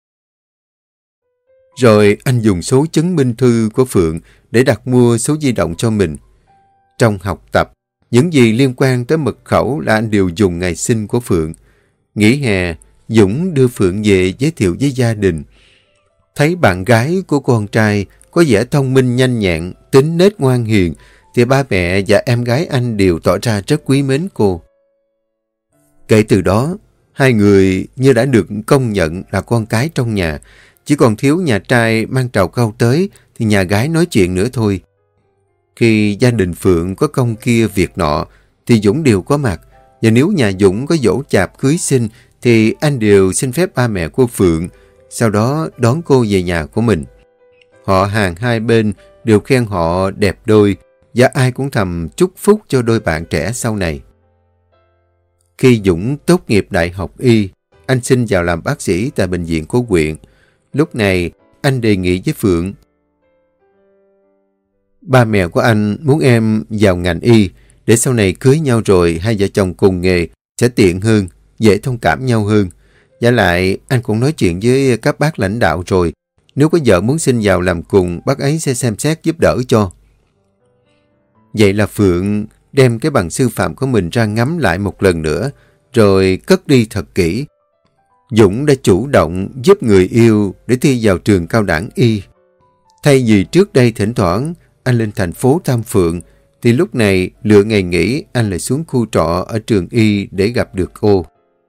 Rồi anh dùng số chứng minh thư của Phượng để đặt mua số di động cho mình. Trong học tập, những gì liên quan tới mật khẩu là anh đều dùng ngày sinh của Phượng. Nghỉ hè, Dũng đưa Phượng về giới thiệu với gia đình. Thấy bạn gái của con trai có vẻ thông minh nhanh nhẹn, tính nết ngoan hiền, thì ba mẹ và em gái anh đều tỏ ra rất quý mến cô. Kể từ đó, hai người như đã được công nhận là con cái trong nhà. Chỉ còn thiếu nhà trai mang trầu cau tới thì nhà gái nói chuyện nữa thôi. Khi gia đình Phượng có công kia việc nọ thì Dũng đều có mặt. Và nếu nhà Dũng có giỗ chạp cưới xin thì anh đều xin phép ba mẹ của Phượng, sau đó đón cô về nhà của mình. Họ hàng hai bên đều khen họ đẹp đôi và ai cũng thầm chúc phúc cho đôi bạn trẻ sau này. Khi Dũng tốt nghiệp đại học y, anh xin vào làm bác sĩ tại bệnh viện của huyện. Lúc này, anh đề nghị với Phượng: "Ba mẹ của anh muốn em vào ngành y, để sau này cưới nhau rồi hai vợ chồng cùng nghề sẽ tiện hơn, dễ thông cảm nhau hơn. Và lại, anh cũng nói chuyện với các bác lãnh đạo rồi. Nếu có vợ muốn xin vào làm cùng, bác ấy sẽ xem xét giúp đỡ cho." Vậy là Phượng đem cái bằng sư phạm của mình ra ngắm lại một lần nữa, rồi cất đi thật kỹ. Dũng đã chủ động giúp người yêu để thi vào trường cao đẳng y. Thay vì trước đây thỉnh thoảng anh lên thành phố thăm Phượng, thì lúc này lựa ngày nghỉ anh lại xuống khu trọ ở trường y để gặp được cô.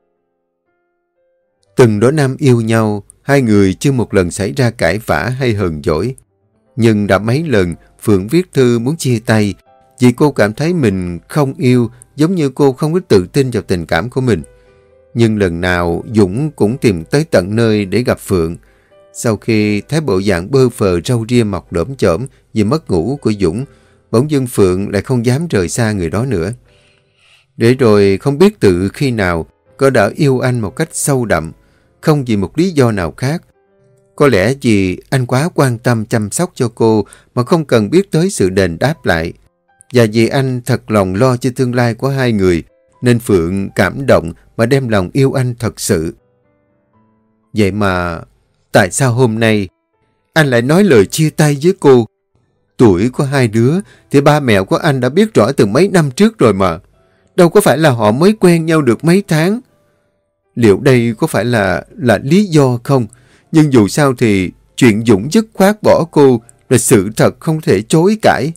Từng đó năm yêu nhau, hai người chưa một lần xảy ra cãi vã hay hờn dỗi. Nhưng đã mấy lần Phượng viết thư muốn chia tay vì cô cảm thấy mình không yêu, giống như cô không có tự tin vào tình cảm của mình. Nhưng lần nào Dũng cũng tìm tới tận nơi để gặp Phượng. Sau khi thấy bộ dạng bơ phờ râu ria mọc lởm chởm vì mất ngủ của Dũng, bỗng dưng Phượng lại không dám rời xa người đó nữa. Để rồi không biết từ khi nào cô đã yêu anh một cách sâu đậm, không vì một lý do nào khác. Có lẽ vì anh quá quan tâm chăm sóc cho cô mà không cần biết tới sự đền đáp lại. Và vì anh thật lòng lo cho tương lai của hai người, nên Phượng cảm động mà đem lòng yêu anh thật sự. Vậy mà, tại sao hôm nay anh lại nói lời chia tay với cô? Tuổi của hai đứa thì ba mẹ của anh đã biết rõ từ mấy năm trước rồi mà. Đâu có phải là họ mới quen nhau được mấy tháng. Liệu đây có phải là lý do không? Nhưng dù sao thì chuyện Dũng dứt khoát bỏ cô là sự thật không thể chối cãi.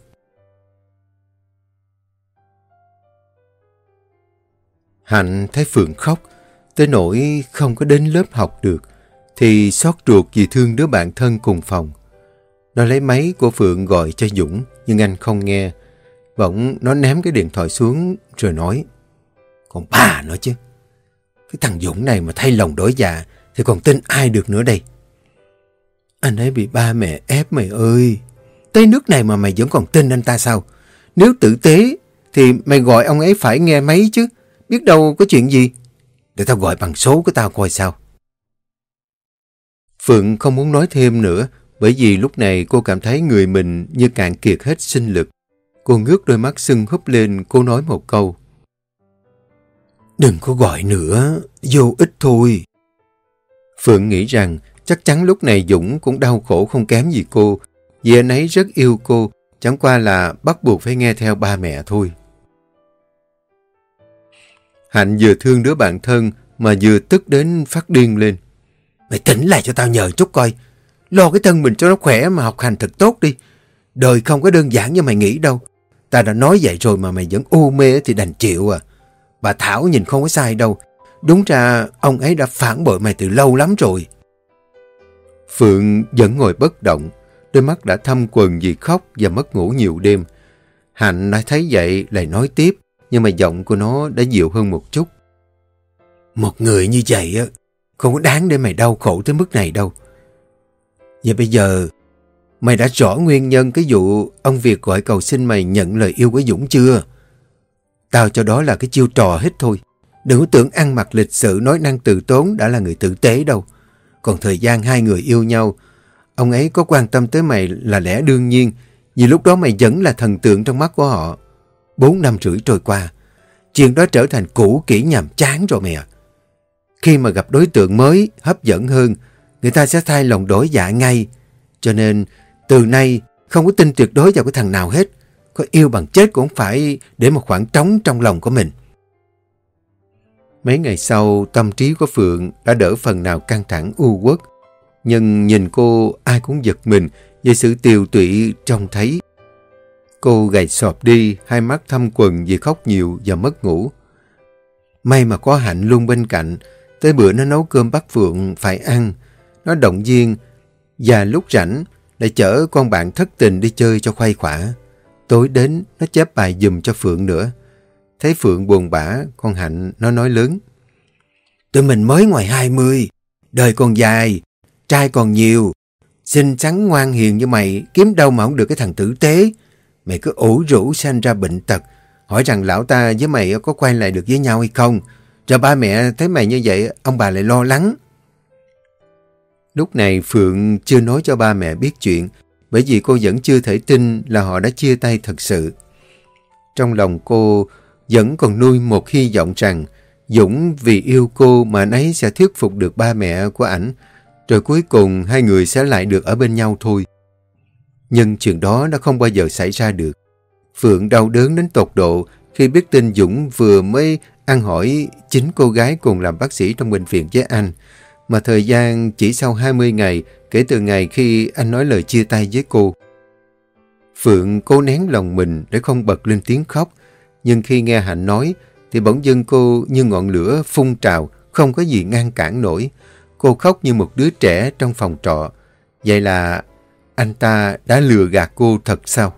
Hạnh thấy Phượng khóc, tới nỗi không có đến lớp học được, thì xót ruột vì thương đứa bạn thân cùng phòng. Nó lấy máy của Phượng gọi cho Dũng, nhưng anh không nghe. Bỗng nó ném cái điện thoại xuống rồi nói: "Còn bà nó chứ. Cái thằng Dũng này mà thay lòng đổi dạ thì còn tin ai được nữa đây. Anh ấy bị ba mẹ ép mày ơi. Tới nước này mà mày vẫn còn tin anh ta sao? Nếu tử tế thì mày gọi ông ấy phải nghe máy chứ. Biết đâu có chuyện gì. Để tao gọi bằng số của tao coi sao. Phượng không muốn nói thêm nữa, bởi vì lúc này cô cảm thấy người mình như cạn kiệt hết sinh lực. Cô ngước đôi mắt sưng húp lên, cô nói một câu. Đừng có gọi nữa, vô ích thôi. Phượng nghĩ rằng chắc chắn lúc này Dũng cũng đau khổ không kém gì cô, vì anh ấy rất yêu cô, chẳng qua là bắt buộc phải nghe theo ba mẹ thôi. Hạnh vừa thương đứa bạn thân mà vừa tức đến phát điên lên. Mày tỉnh lại cho tao nhờ chút coi. Lo cái thân mình cho nó khỏe mà học hành thật tốt đi. Đời không có đơn giản như mày nghĩ đâu. Ta đã nói vậy rồi mà mày vẫn u mê thì đành chịu à. Bà Thảo nhìn không có sai đâu. Đúng ra ông ấy đã phản bội mày từ lâu lắm rồi. Phượng vẫn ngồi bất động. Đôi mắt đã thâm quầng vì khóc và mất ngủ nhiều đêm. Hạnh đã thấy vậy lại nói tiếp, nhưng mà giọng của nó đã dịu hơn một chút. Một người như vậy á, không có đáng để mày đau khổ tới mức này đâu. Vậy bây giờ, mày đã rõ nguyên nhân cái vụ ông Việt gọi cầu xin mày nhận lời yêu của Dũng chưa? Tao cho đó là cái chiêu trò hết thôi. Đừng có tưởng ăn mặc lịch sự nói năng từ tốn đã là người tử tế đâu. Còn thời gian hai người yêu nhau, ông ấy có quan tâm tới mày là lẽ đương nhiên, vì lúc đó mày vẫn là thần tượng trong mắt của họ. 4 năm rưỡi trôi qua, chuyện đó trở thành cũ kỹ nhàm chán rồi mày à. Khi mà gặp đối tượng mới, hấp dẫn hơn, người ta sẽ thay lòng đổi dạ ngay. Cho nên, từ nay, không có tin tuyệt đối vào cái thằng nào hết. Có yêu bằng chết cũng phải để một khoảng trống trong lòng của mình. Mấy ngày sau, tâm trí của Phượng đã đỡ phần nào căng thẳng u uất. Nhưng nhìn cô, ai cũng giật mình về sự tiều tụy trông thấy. Cô gầy sọp đi, hai mắt thâm quầng vì khóc nhiều và mất ngủ. May mà có Hạnh luôn bên cạnh, tới bữa nó nấu cơm bắt Phượng phải ăn. Nó động viên và lúc rảnh lại chở con bạn thất tình đi chơi cho khuây khỏa. Tối đến nó chép bài giùm cho Phượng nữa. Thấy Phượng buồn bã, con Hạnh nó nói lớn. Tụi mình mới ngoài 20, đời còn dài, trai còn nhiều. Xinh xắn ngoan hiền như mày, kiếm đâu mà không được cái thằng tử tế. Mày cứ ủ rũ sanh ra bệnh tật, hỏi rằng lão ta với mày có quay lại được với nhau hay không. Rồi ba mẹ thấy mày như vậy, ông bà lại lo lắng. Lúc này Phượng chưa nói cho ba mẹ biết chuyện, bởi vì cô vẫn chưa thể tin là họ đã chia tay thật sự. Trong lòng cô vẫn còn nuôi một hy vọng rằng Dũng vì yêu cô mà anh ấy sẽ thuyết phục được ba mẹ của ảnh, rồi cuối cùng hai người sẽ lại được ở bên nhau thôi. Nhưng chuyện đó đã không bao giờ xảy ra được. Phượng đau đớn đến tột độ khi biết tin Dũng vừa mới ăn hỏi chính cô gái cùng làm bác sĩ trong bệnh viện với anh, mà thời gian chỉ sau 20 ngày kể từ ngày khi anh nói lời chia tay với cô. Phượng cố nén lòng mình để không bật lên tiếng khóc, nhưng khi nghe Hạnh nói thì bỗng dưng cô như ngọn lửa phun trào, không có gì ngăn cản nổi. Cô khóc như một đứa trẻ trong phòng trọ. Vậy là anh ta đã lừa gạt cô thật sao?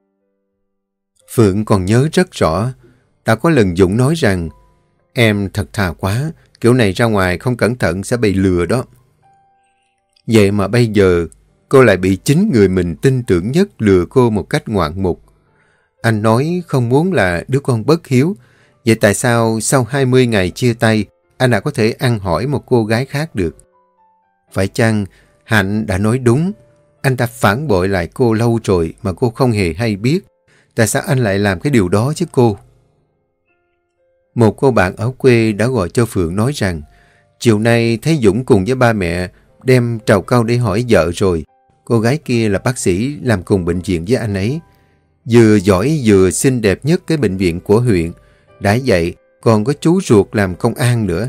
Phượng còn nhớ rất rõ, đã có lần Dũng nói rằng em thật thà quá, kiểu này ra ngoài không cẩn thận sẽ bị lừa đó. Vậy mà bây giờ cô lại bị chính người mình tin tưởng nhất lừa cô một cách ngoạn mục. Anh nói không muốn là đứa con bất hiếu. Vậy tại sao sau 20 ngày chia tay, anh đã có thể ăn hỏi một cô gái khác được? Phải chăng Hạnh đã nói đúng? Anh ta phản bội lại cô lâu rồi mà cô không hề hay biết. Tại sao anh lại làm cái điều đó chứ cô? Một cô bạn ở quê đã gọi cho Phượng nói rằng chiều nay thấy Dũng cùng với ba mẹ đem trầu cau để hỏi vợ rồi. Cô gái kia là bác sĩ làm cùng bệnh viện với anh ấy. Vừa giỏi vừa xinh đẹp nhất cái bệnh viện của huyện. Đã vậy còn có chú ruột làm công an nữa.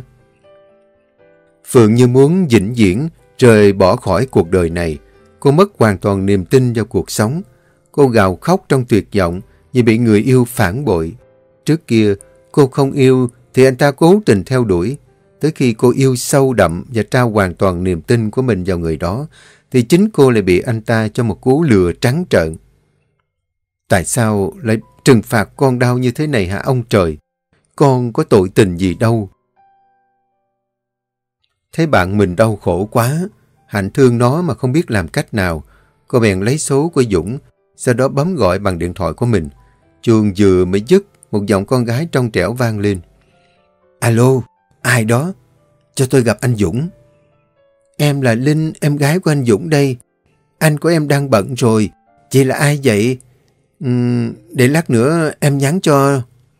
Phượng như muốn vĩnh viễn rời bỏ khỏi cuộc đời này. Cô mất hoàn toàn niềm tin vào cuộc sống. Cô gào khóc trong tuyệt vọng vì bị người yêu phản bội. Trước kia cô không yêu thì anh ta cố tình theo đuổi. Tới khi cô yêu sâu đậm và trao hoàn toàn niềm tin của mình vào người đó, thì chính cô lại bị anh ta cho một cú lừa trắng trợn. Tại sao lại trừng phạt con đau như thế này hả ông trời? Con có tội tình gì đâu. Thấy bạn mình đau khổ quá, Hạnh thương nó mà không biết làm cách nào. Cô bèn lấy số của Dũng, sau đó bấm gọi bằng điện thoại của mình. Chuông vừa mới dứt, một giọng con gái trong trẻo vang lên. Alo, ai đó? Cho tôi gặp anh Dũng. Em là Linh, em gái của anh Dũng đây. Anh của em đang bận rồi. Chị là ai vậy? Để lát nữa em nhắn cho...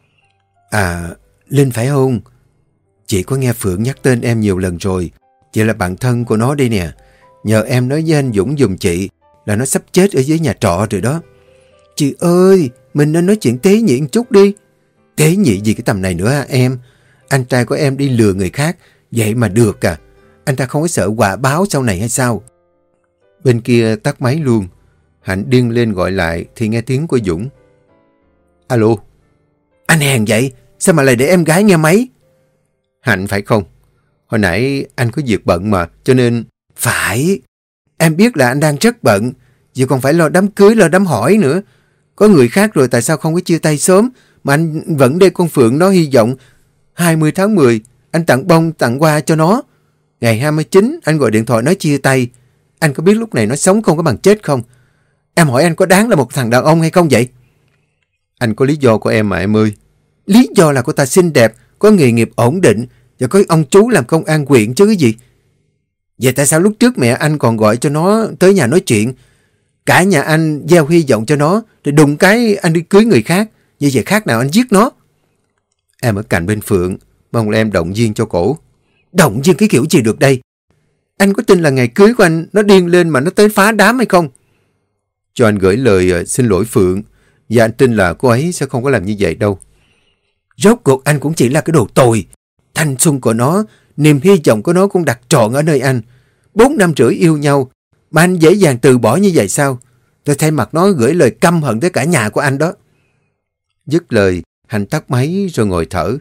À, Linh phải không? Chị có nghe Phượng nhắc tên em nhiều lần rồi. Chị là bạn thân của nó đây nè. Nhờ em nói với anh Dũng giùm chị là nó sắp chết ở dưới nhà trọ rồi đó. Chị ơi, mình nên nói chuyện tế nhị một chút đi. Tế nhị gì cái tầm này nữa hả em? Anh trai của em đi lừa người khác, vậy mà được à? Anh ta không có sợ quả báo sau này hay sao? Bên kia tắt máy luôn. Hạnh điên lên gọi lại thì nghe tiếng của Dũng. Alo. Anh hèn vậy? Sao mà lại để em gái nghe máy? Hạnh phải không? Hồi nãy anh có việc bận mà, cho nên... Phải. Em biết là anh đang rất bận. Giờ còn phải lo đám cưới, lo đám hỏi nữa. Có người khác rồi tại sao không có chia tay sớm? Mà anh vẫn để con Phượng nó hy vọng 20 tháng 10 anh tặng bông tặng hoa cho nó. Ngày 29 anh gọi điện thoại nói chia tay. Anh có biết lúc này nó sống không có bằng chết không? Em hỏi anh có đáng là một thằng đàn ông hay không vậy? Anh có lý do của em mà em ơi. Lý do là cô ta xinh đẹp, có nghề nghiệp ổn định và có ông chú làm công an huyện chứ cái gì. Vậy tại sao lúc trước mẹ anh còn gọi cho nó tới nhà nói chuyện? Cả nhà anh gieo hy vọng cho nó, rồi đùng cái anh đi cưới người khác. Như vậy khác nào anh giết nó? Em ở cạnh bên Phượng, mong là em động viên cho cổ. Động viên cái kiểu gì được đây? Anh có tin là ngày cưới của anh nó điên lên mà nó tới phá đám hay không? Cho anh gửi lời xin lỗi Phượng, và anh tin là cô ấy sẽ không có làm như vậy đâu. Rốt cuộc anh cũng chỉ là cái đồ tồi. Thanh xuân của nó, niềm hy vọng của nó cũng đặt trọn ở nơi anh. 4 năm rưỡi yêu nhau, mà anh dễ dàng từ bỏ như vậy sao? Tôi thay mặt nó gửi lời căm hận tới cả nhà của anh đó. Dứt lời, Hạnh tắt máy rồi ngồi thở.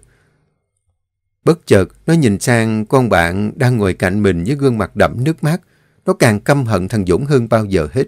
Bất chợt, nó nhìn sang con bạn đang ngồi cạnh mình với gương mặt đẫm nước mắt. Nó càng căm hận thằng Dũng hơn bao giờ hết.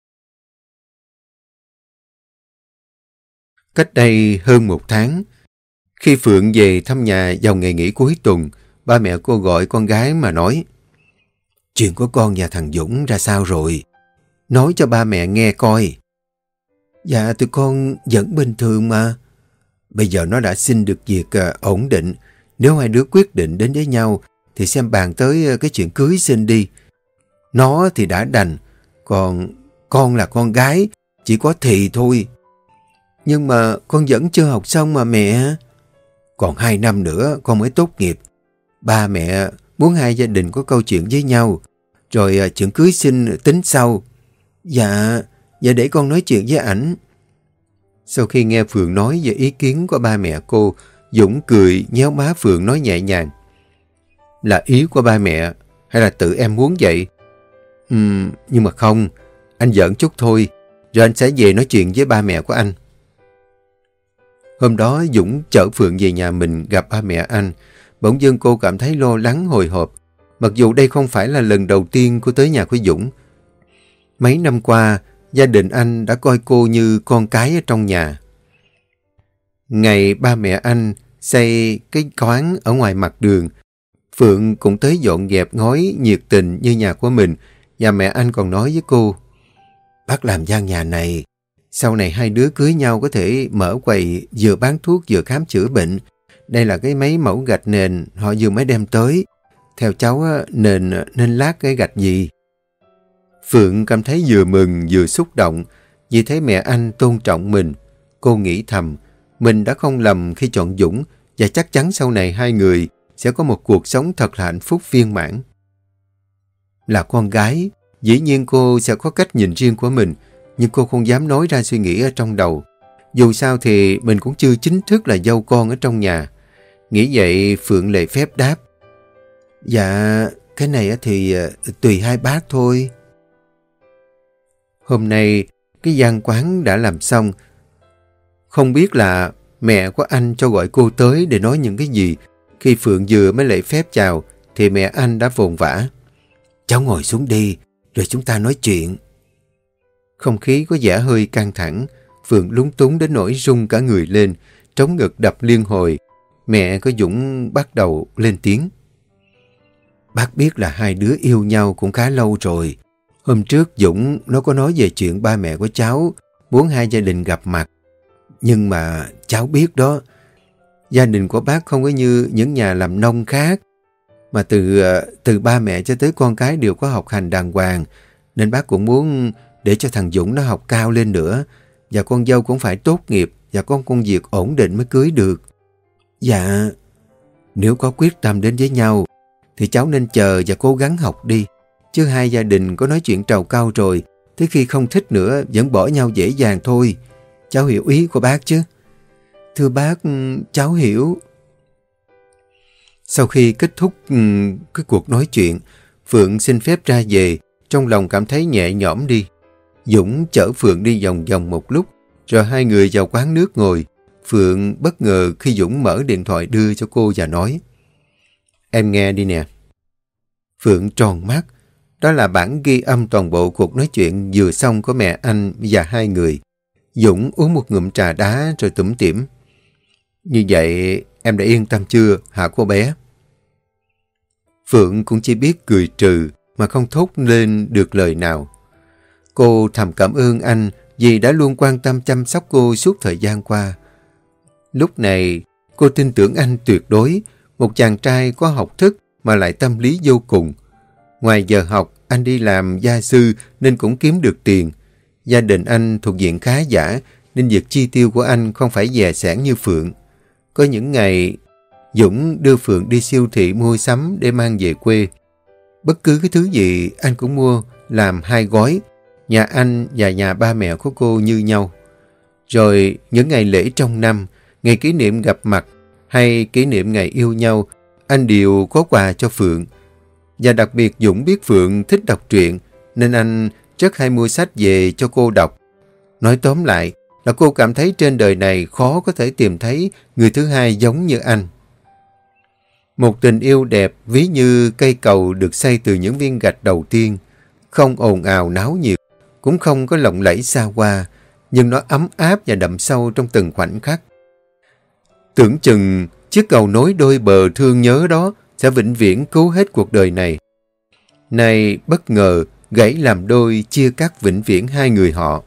Cách đây hơn 1 tháng, khi Phượng về thăm nhà vào ngày nghỉ cuối tuần, ba mẹ cô gọi con gái mà nói: Chuyện của con và thằng Dũng ra sao rồi? Nói cho ba mẹ nghe coi. Dạ tụi con vẫn bình thường mà. Bây giờ nó đã xin được việc ổn định. Nếu hai đứa quyết định đến với nhau thì xem bàn tới cái chuyện cưới xin đi. Nó thì đã đành, còn con là con gái, chỉ có thì thôi. Nhưng mà con vẫn chưa học xong mà mẹ. Còn 2 năm nữa con mới tốt nghiệp. Ba mẹ muốn hai gia đình có câu chuyện với nhau, rồi chuyện cưới xin tính sau. Dạ để con nói chuyện với ảnh. Sau khi nghe Phượng nói về ý kiến của ba mẹ cô, Dũng cười nhéo má Phượng nói nhẹ nhàng: Là ý của ba mẹ hay là tự em muốn vậy? Nhưng mà không, anh giỡn chút thôi, rồi anh sẽ về nói chuyện với ba mẹ của anh. Hôm đó Dũng chở Phượng về nhà mình gặp ba mẹ anh. Bỗng dưng cô cảm thấy lo lắng hồi hộp. Mặc dù đây không phải là lần đầu tiên cô tới nhà của Dũng. Mấy năm qua, gia đình anh đã coi cô như con cái ở trong nhà. Ngày ba mẹ anh xây cái quán ở ngoài mặt đường, Phượng cũng tới dọn dẹp ngói nhiệt tình như nhà của mình, và mẹ anh còn nói với cô: Bác làm gian nhà này, sau này hai đứa cưới nhau có thể mở quầy vừa bán thuốc vừa khám chữa bệnh. Đây là cái mấy mẫu gạch nền họ vừa mới đem tới. Theo cháu nền nên lát cái gạch gì? Phượng cảm thấy vừa mừng vừa xúc động vì thấy mẹ anh tôn trọng mình. Cô nghĩ thầm, mình đã không lầm khi chọn Dũng, và chắc chắn sau này hai người sẽ có một cuộc sống thật là hạnh phúc viên mãn. Là con gái, dĩ nhiên cô sẽ có cách nhìn riêng của mình, nhưng cô không dám nói ra suy nghĩ ở trong đầu. Dù sao thì mình cũng chưa chính thức là dâu con ở trong nhà. Nghĩ vậy Phượng lễ phép đáp: Dạ, cái này thì tùy hai bác thôi. Hôm nay cái gian quán đã làm xong. Không biết là mẹ của anh cho gọi cô tới để nói những cái gì. Khi Phượng vừa mới lễ phép chào thì mẹ anh đã vồn vã: Cháu ngồi xuống đi, rồi chúng ta nói chuyện. Không khí có vẻ hơi căng thẳng. Phượng lúng túng đến nỗi run cả người lên, trống ngực đập liên hồi. Mẹ của Dũng bắt đầu lên tiếng: Bác biết là hai đứa yêu nhau cũng khá lâu rồi. Hôm trước Dũng nó có nói về chuyện ba mẹ của cháu muốn hai gia đình gặp mặt. Nhưng mà cháu biết đó, gia đình của bác không có như những nhà làm nông khác, mà từ ba mẹ cho tới con cái đều có học hành đàng hoàng, nên bác cũng muốn để cho thằng Dũng nó học cao lên nữa, và con dâu cũng phải tốt nghiệp và có công việc ổn định mới cưới được. Dạ, nếu có quyết tâm đến với nhau, thì cháu nên chờ và cố gắng học đi. Chứ hai gia đình có nói chuyện trầu cau rồi, tới khi không thích nữa vẫn bỏ nhau dễ dàng thôi. Cháu hiểu ý của bác chứ? Thưa bác, cháu hiểu. Sau khi kết thúc cái cuộc nói chuyện, Phượng xin phép ra về, trong lòng cảm thấy nhẹ nhõm đi. Dũng chở Phượng đi vòng vòng một lúc, rồi hai người vào quán nước ngồi. Phượng bất ngờ khi Dũng mở điện thoại đưa cho cô và nói: Em nghe đi nè. Phượng tròn mắt. Đó là bản ghi âm toàn bộ cuộc nói chuyện vừa xong của mẹ anh và hai người. Dũng uống một ngụm trà đá rồi tủm tỉm: Như vậy em đã yên tâm chưa hả cô bé? Phượng cũng chỉ biết cười trừ mà không thốt lên được lời nào. Cô thầm cảm ơn anh vì đã luôn quan tâm chăm sóc cô suốt thời gian qua. Lúc này cô tin tưởng anh tuyệt đối, một chàng trai có học thức mà lại tâm lý vô cùng. Ngoài giờ học, anh đi làm gia sư nên cũng kiếm được tiền. Gia đình anh thuộc diện khá giả nên việc chi tiêu của anh không phải dè sẻn như Phượng. Có những ngày, Dũng đưa Phượng đi siêu thị mua sắm để mang về quê. Bất cứ cái thứ gì anh cũng mua làm 2 gói, nhà anh và nhà ba mẹ của cô như nhau. Rồi những ngày lễ trong năm, ngày kỷ niệm gặp mặt hay kỷ niệm ngày yêu nhau, anh đều có quà cho Phượng. Và đặc biệt Dũng biết Phượng thích đọc truyện nên anh rất hay mua sách về cho cô đọc. Nói tóm lại là cô cảm thấy trên đời này khó có thể tìm thấy người thứ hai giống như anh. Một tình yêu đẹp ví như cây cầu được xây từ những viên gạch đầu tiên, không ồn ào náo nhiệt, cũng không có lộng lẫy xa hoa, nhưng nó ấm áp và đậm sâu trong từng khoảnh khắc. Tưởng chừng chiếc cầu nối đôi bờ thương nhớ đó sẽ vĩnh viễn cứu hết cuộc đời này. Nay bất ngờ gãy làm đôi, chia cắt vĩnh viễn hai người họ.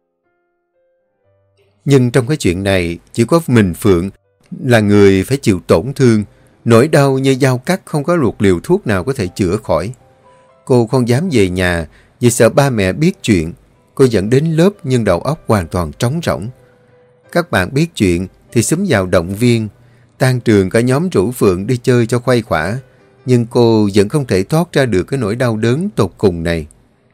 Nhưng trong cái chuyện này, chỉ có mình Phượng là người phải chịu tổn thương. Nỗi đau như dao cắt không có một liều thuốc nào có thể chữa khỏi. Cô không dám về nhà vì sợ ba mẹ biết chuyện. Cô dẫn đến lớp nhưng đầu óc hoàn toàn trống rỗng. Các bạn biết chuyện thì xúm vào động viên. Tan trường cả nhóm rủ Phượng đi chơi cho khuây khỏa. Nhưng cô vẫn không thể thoát ra được cái nỗi đau đớn tột cùng này.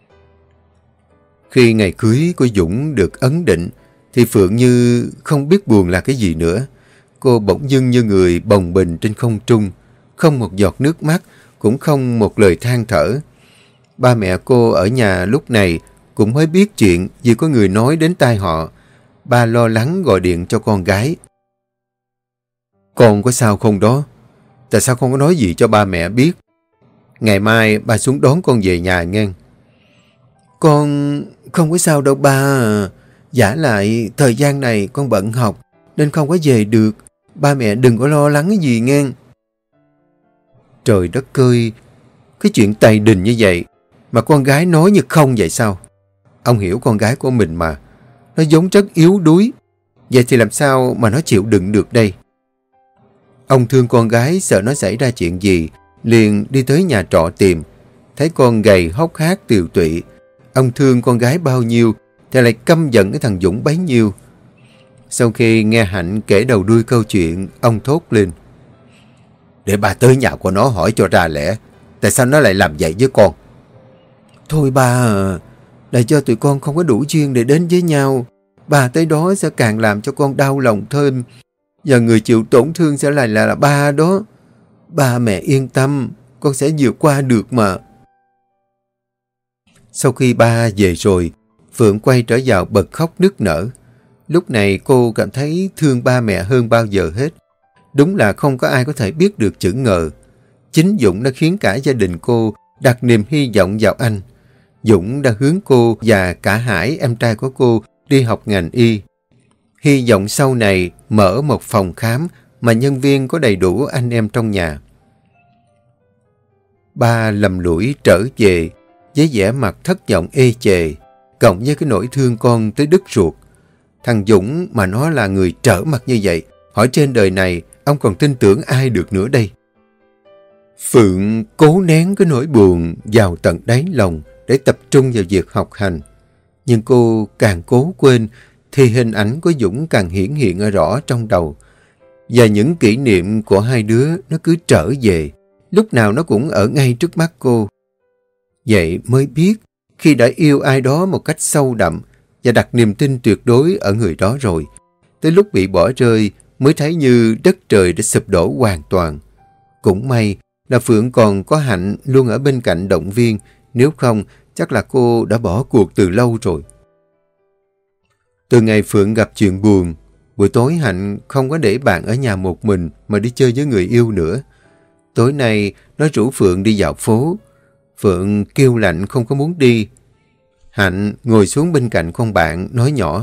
Khi ngày cưới của Dũng được ấn định thì Phượng như không biết buồn là cái gì nữa. Cô bỗng dưng như người bồng bềnh trên không trung, không một giọt nước mắt, cũng không một lời than thở. Ba mẹ cô ở nhà lúc này cũng mới biết chuyện vì có người nói đến tai họ. Ba lo lắng gọi điện cho con gái. Con có sao không đó? Tại sao không có nói gì cho ba mẹ biết? Ngày mai ba xuống đón con về nhà nghe. Con không có sao đâu ba à. Vả lại thời gian này con bận học nên không có về được. Ba mẹ đừng có lo lắng cái gì nghe. Trời đất ơi, cái chuyện tày đình như vậy mà con gái nói như không vậy sao? Ông hiểu con gái của mình mà. Nó giống rất yếu đuối. Vậy thì làm sao mà nó chịu đựng được đây? Ông thương con gái sợ nó xảy ra chuyện gì, liền đi tới nhà trọ tìm. Thấy con gầy hốc hác tiều tụy. Ông thương con gái bao nhiêu thì lại căm giận cái thằng Dũng bấy nhiêu. Sau khi nghe Hạnh kể đầu đuôi câu chuyện, ông thốt lên: Để bà tới nhà của nó hỏi cho ra lẽ, tại sao nó lại làm vậy với con? Thôi ba à, để cho tụi con không có đủ duyên để đến với nhau. Bà tới đó sẽ càng làm cho con đau lòng thêm. Và người chịu tổn thương sẽ là ba đó. Ba mẹ yên tâm, con sẽ vượt qua được mà. Sau khi ba về rồi, Phượng quay trở vào bật khóc nức nở. Lúc này cô cảm thấy thương ba mẹ hơn bao giờ hết. Đúng là không có ai có thể biết được chữ ngờ. Chính Dũng đã khiến cả gia đình cô đặt niềm hy vọng vào anh. Dũng đã hướng cô và cả Hải, em trai của cô, đi học ngành y. Hy vọng sau này mở một phòng khám mà nhân viên có đầy đủ anh em trong nhà. Ba lầm lũi trở về với vẻ mặt thất vọng ê chề, cộng với cái nỗi thương con tới đứt ruột. Thằng Dũng mà nó là người trở mặt như vậy, hỏi trên đời này ông còn tin tưởng ai được nữa đây? Phượng cố nén cái nỗi buồn vào tận đáy lòng để tập trung vào việc học hành. Nhưng cô càng cố quên thì hình ảnh của Dũng càng hiển hiện ở rõ trong đầu. Và những kỷ niệm của hai đứa nó cứ trở về, lúc nào nó cũng ở ngay trước mắt cô. Vậy mới biết khi đã yêu ai đó một cách sâu đậm và đặt niềm tin tuyệt đối ở người đó rồi, tới lúc bị bỏ rơi mới thấy như đất trời đã sụp đổ hoàn toàn. Cũng may là Phượng còn có Hạnh luôn ở bên cạnh động viên, nếu không chắc là cô đã bỏ cuộc từ lâu rồi. Từ ngày Phượng gặp chuyện buồn, buổi tối Hạnh không có để bạn ở nhà một mình mà đi chơi với người yêu nữa. Tối nay nó rủ Phượng đi dạo phố. Phượng kêu lạnh không có muốn đi. Hạnh ngồi xuống bên cạnh con bạn nói nhỏ: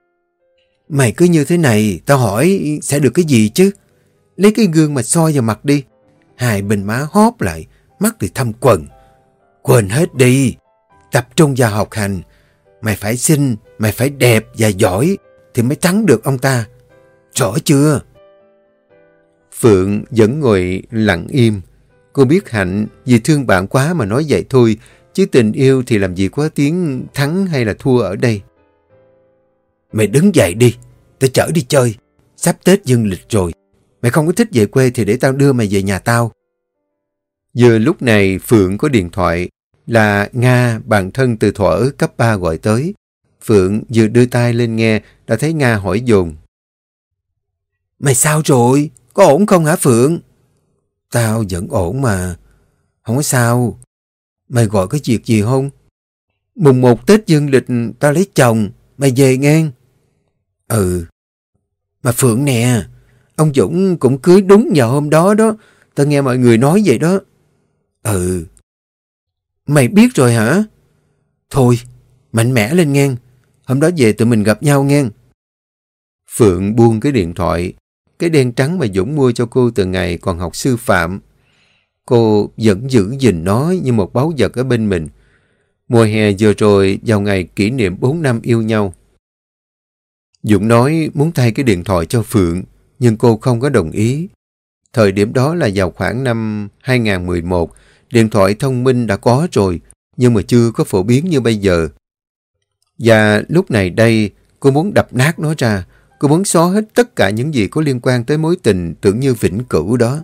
Mày cứ như thế này, tao hỏi sẽ được cái gì chứ? Lấy cái gương mà soi vào mặt đi. Hai bên má hóp lại, mắt thì thâm quầng. Quên hết đi, tập trung vào học hành. Mày phải xinh, mày phải đẹp và giỏi thì mới thắng được ông ta. Rõ chưa? Phượng vẫn ngồi lặng im. Cô biết Hạnh vì thương bạn quá mà nói vậy thôi, chứ tình yêu thì làm gì có tiếng thắng hay là thua ở đây. Mày đứng dậy đi, tao chở đi chơi. Sắp Tết dương lịch rồi. Mày không có thích về quê thì để tao đưa mày về nhà tao. Giờ lúc này Phượng có điện thoại, là Nga, bạn thân từ thuở cấp 3 gọi tới. Phượng vừa đưa tay lên nghe, đã thấy Nga hỏi dồn: Mày sao rồi? Có ổn không hả Phượng? Tao vẫn ổn mà. Không có sao. Mày gọi có việc gì không? Mùng 1 Tết dương lịch tao lấy chồng. Mày về nghe. Ừ. Mà Phượng nè, ông Dũng cũng cưới đúng vào hôm đó đó. Tao nghe mọi người nói vậy đó. Ừ. Mày biết rồi hả? Thôi, mạnh mẽ lên nghe. Hôm đó về tụi mình gặp nhau nghe. Phượng buông cái điện thoại, cái đen trắng mà Dũng mua cho cô từ ngày còn học sư phạm. Cô vẫn giữ gìn nó như một báu vật ở bên mình. Mùa hè vừa rồi, vào ngày kỷ niệm 4 năm yêu nhau, Dũng nói muốn thay cái điện thoại cho Phượng, nhưng cô không có đồng ý. Thời điểm đó là vào khoảng năm 2011, điện thoại thông minh đã có rồi, nhưng mà chưa có phổ biến như bây giờ. Và lúc này đây, cô muốn đập nát nó ra. Cô muốn xóa hết tất cả những gì có liên quan tới mối tình tưởng như vĩnh cửu đó.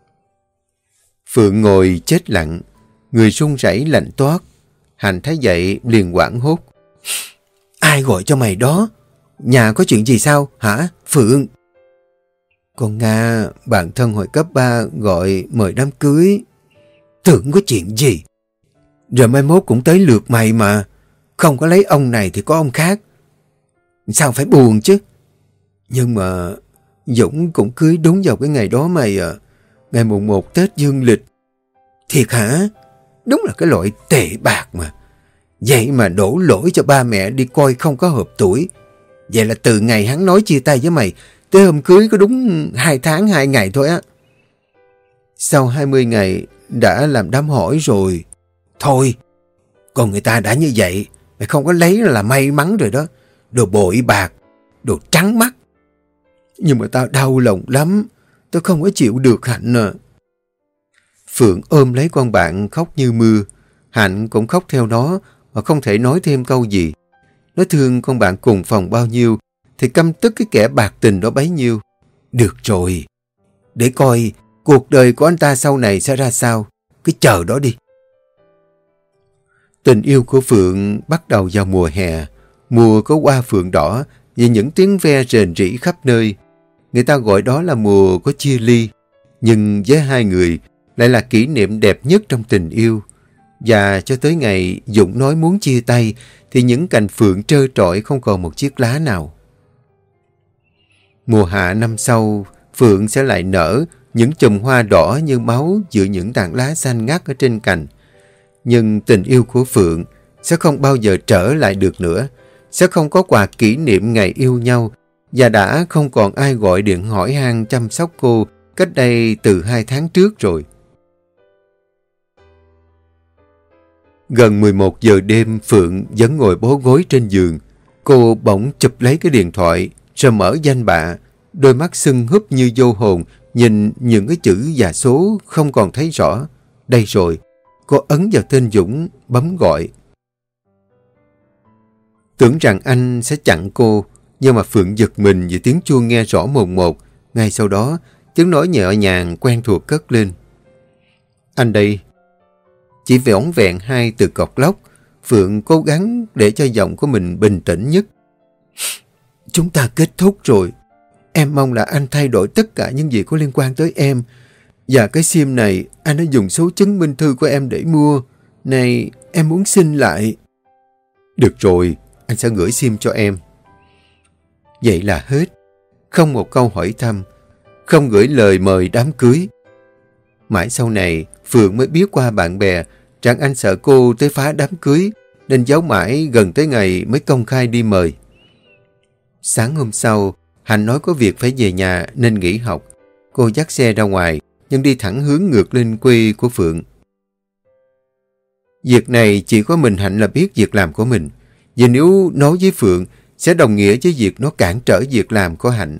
Phượng ngồi chết lặng, người run rẩy lạnh toát. Hạnh thấy vậy liền hoảng hốt: Ai gọi cho mày đó? Nhà có chuyện gì sao hả Phượng? Con Nga, bạn thân hồi cấp 3 gọi mời đám cưới. Tưởng có chuyện gì? Rồi mai mốt cũng tới lượt mày mà. Không có lấy ông này thì có ông khác. Sao phải buồn chứ? Nhưng mà Dũng cũng cưới đúng vào cái ngày đó mày à. Ngày mùng 1 Tết dương lịch. Thiệt hả? Đúng là cái loại tệ bạc mà. Vậy mà đổ lỗi cho ba mẹ đi coi không có hợp tuổi. Vậy là từ ngày hắn nói chia tay với mày tới hôm cưới có đúng 2 tháng 2 ngày thôi á. Sau 20 ngày đã làm đám hỏi rồi. Thôi, còn người ta đã như vậy, mày không có lấy là may mắn rồi đó. Đồ bội bạc, đồ trắng mắt. Nhưng mà tao đau lòng lắm. Tao không có chịu được Hạnh à. Phượng ôm lấy con bạn khóc như mưa. Hạnh cũng khóc theo nó mà không thể nói thêm câu gì. Nó thương con bạn cùng phòng bao nhiêu thì căm tức cái kẻ bạc tình đó bấy nhiêu. Được rồi, để coi cuộc đời của anh ta sau này sẽ ra sao. Cứ chờ đó đi. Tình yêu của Phượng bắt đầu vào mùa hè. Mùa có hoa phượng đỏ và những tiếng ve rền rĩ khắp nơi. Người ta gọi đó là mùa có chia ly. Nhưng với hai người lại là kỷ niệm đẹp nhất trong tình yêu. Và cho tới ngày Dũng nói muốn chia tay thì những cành phượng trơ trọi không còn một chiếc lá nào. Mùa hạ năm sau, phượng sẽ lại nở những chùm hoa đỏ như máu giữa những tàn lá xanh ngắt ở trên cành. Nhưng tình yêu của Phượng sẽ không bao giờ trở lại được nữa. Sẽ không có quà kỷ niệm ngày yêu nhau và đã không còn ai gọi điện hỏi han chăm sóc cô cách đây từ 2 tháng trước rồi. Gần 11 giờ đêm, Phượng vẫn ngồi bó gối trên giường. Cô bỗng chụp lấy cái điện thoại, rồi mở danh bạ, đôi mắt sưng húp như vô hồn, nhìn những cái chữ và số không còn thấy rõ. Đây rồi, cô ấn vào tên Dũng, bấm gọi. Tưởng rằng anh sẽ chặn cô, nhưng mà Phượng giật mình vì tiếng chuông nghe rõ mồn một. Ngay sau đó, tiếng nói nhẹ nhàng quen thuộc cất lên. Anh đây. Chỉ vỏn vẹn 2 từ cọc lóc, Phượng cố gắng để cho giọng của mình bình tĩnh nhất. Chúng ta kết thúc rồi. Em mong là anh thay đổi tất cả những gì có liên quan tới em. Và cái sim này, anh đã dùng số chứng minh thư của em để mua. Này, em muốn xin lại. Được rồi, anh sẽ gửi sim cho em. Vậy là hết. Không một câu hỏi thăm, không gửi lời mời đám cưới. Mãi sau này, Phượng mới biết qua bạn bè rằng anh sợ cô tới phá đám cưới, nên giấu mãi gần tới ngày mới công khai đi mời. Sáng hôm sau, Hạnh nói có việc phải về nhà nên nghỉ học. Cô dắt xe ra ngoài, nhưng đi thẳng hướng ngược lên quê của Phượng. Việc này chỉ có mình Hạnh là biết việc làm của mình. Vì nếu nói với Phượng, sẽ đồng nghĩa với việc nó cản trở việc làm của Hạnh.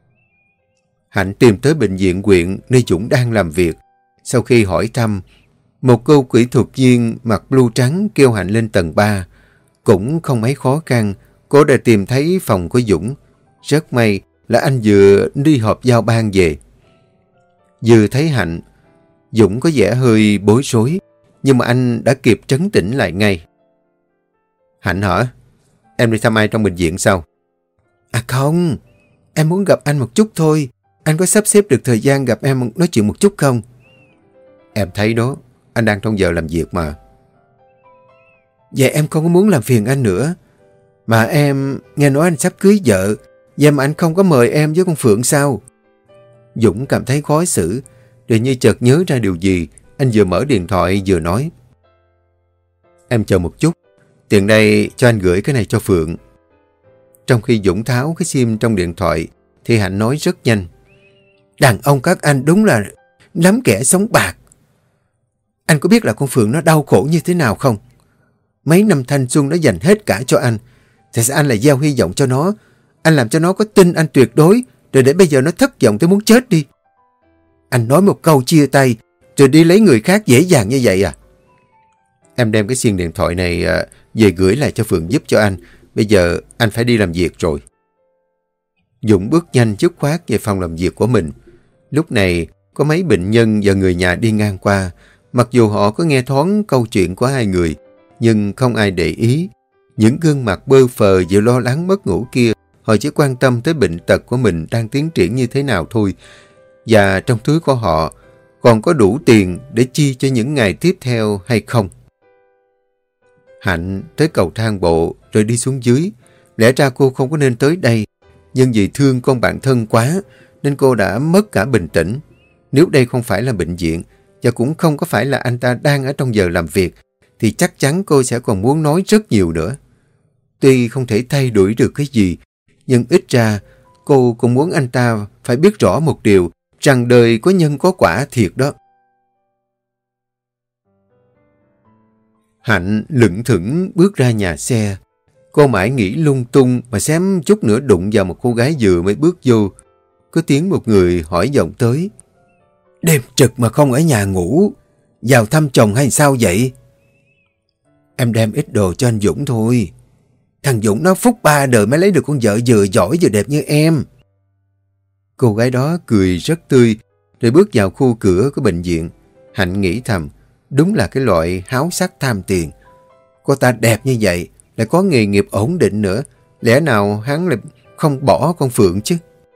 Hạnh tìm tới bệnh viện huyện nơi Dũng đang làm việc. Sau khi hỏi thăm, một cô kỹ thuật viên mặc blue trắng kêu Hạnh lên tầng 3. Cũng không mấy khó khăn, cô đã tìm thấy phòng của Dũng. Rất may là anh vừa đi họp giao ban về. Vừa thấy Hạnh, Dũng có vẻ hơi bối rối, nhưng mà anh đã kịp trấn tĩnh lại ngay. Hạnh hả? Em đi thăm ai trong bệnh viện sao? À không, em muốn gặp anh một chút thôi. Anh có sắp xếp được thời gian gặp em nói chuyện một chút không? Em thấy đó, anh đang trong giờ làm việc mà. Vậy em không có muốn làm phiền anh nữa. Mà em nghe nói anh sắp cưới vợ, vậy mà anh không có mời em với con Phượng sao? Dũng cảm thấy khó xử, rồi như chợt nhớ ra điều gì, anh vừa mở điện thoại vừa nói. Em chờ một chút, tiện đây cho anh gửi cái này cho Phượng. Trong khi Dũng tháo cái sim trong điện thoại, thì Hạnh nói rất nhanh. Đàn ông các anh đúng là lắm kẻ sống bạc. Anh có biết là con Phượng nó đau khổ như thế nào không? Mấy năm thanh xuân nó dành hết cả cho anh. Tại sao anh lại gieo hy vọng cho nó? Anh làm cho nó có tin anh tuyệt đối, rồi để bây giờ nó thất vọng tới muốn chết đi. Anh nói một câu chia tay, rồi đi lấy người khác dễ dàng như vậy à? Em đem cái sim điện thoại này về gửi lại cho Phượng giúp cho anh. Bây giờ anh phải đi làm việc rồi. Dũng bước nhanh dứt khoát về phòng làm việc của mình. Lúc này có mấy bệnh nhân và người nhà đi ngang qua. Mặc dù họ có nghe thoáng câu chuyện của hai người, nhưng không ai để ý. Những gương mặt bơ phờ vì lo lắng mất ngủ kia, họ chỉ quan tâm tới bệnh tật của mình đang tiến triển như thế nào thôi. Và trong túi của họ còn có đủ tiền để chi cho những ngày tiếp theo hay không. Hạnh tới cầu thang bộ rồi đi xuống dưới. Lẽ ra cô không có nên tới đây, nhưng vì thương con bạn thân quá nên cô đã mất cả bình tĩnh. Nếu đây không phải là bệnh viện và cũng không có phải là anh ta đang ở trong giờ làm việc, thì chắc chắn cô sẽ còn muốn nói rất nhiều nữa. Tuy không thể thay đổi được cái gì, nhưng ít ra cô cũng muốn anh ta phải biết rõ một điều, rằng đời có nhân có quả thiệt đó. Hạnh lững thững bước ra nhà xe. Cô mãi nghĩ lung tung mà xém chút nữa đụng vào một cô gái vừa mới bước vô. Có tiếng một người hỏi vọng tới. Đêm trực mà không ở nhà ngủ, vào thăm chồng hay sao vậy? Em đem ít đồ cho anh Dũng thôi. Thằng Dũng nó phúc 3 đời mới lấy được con vợ vừa giỏi vừa đẹp như em. Cô gái đó cười rất tươi, rồi bước vào khu cửa của bệnh viện. Hạnh nghĩ thầm, đúng là cái loại háo sắc tham tiền. Cô ta đẹp như vậy, lại có nghề nghiệp ổn định nữa, lẽ nào hắn lại không bỏ con Phượng chứ?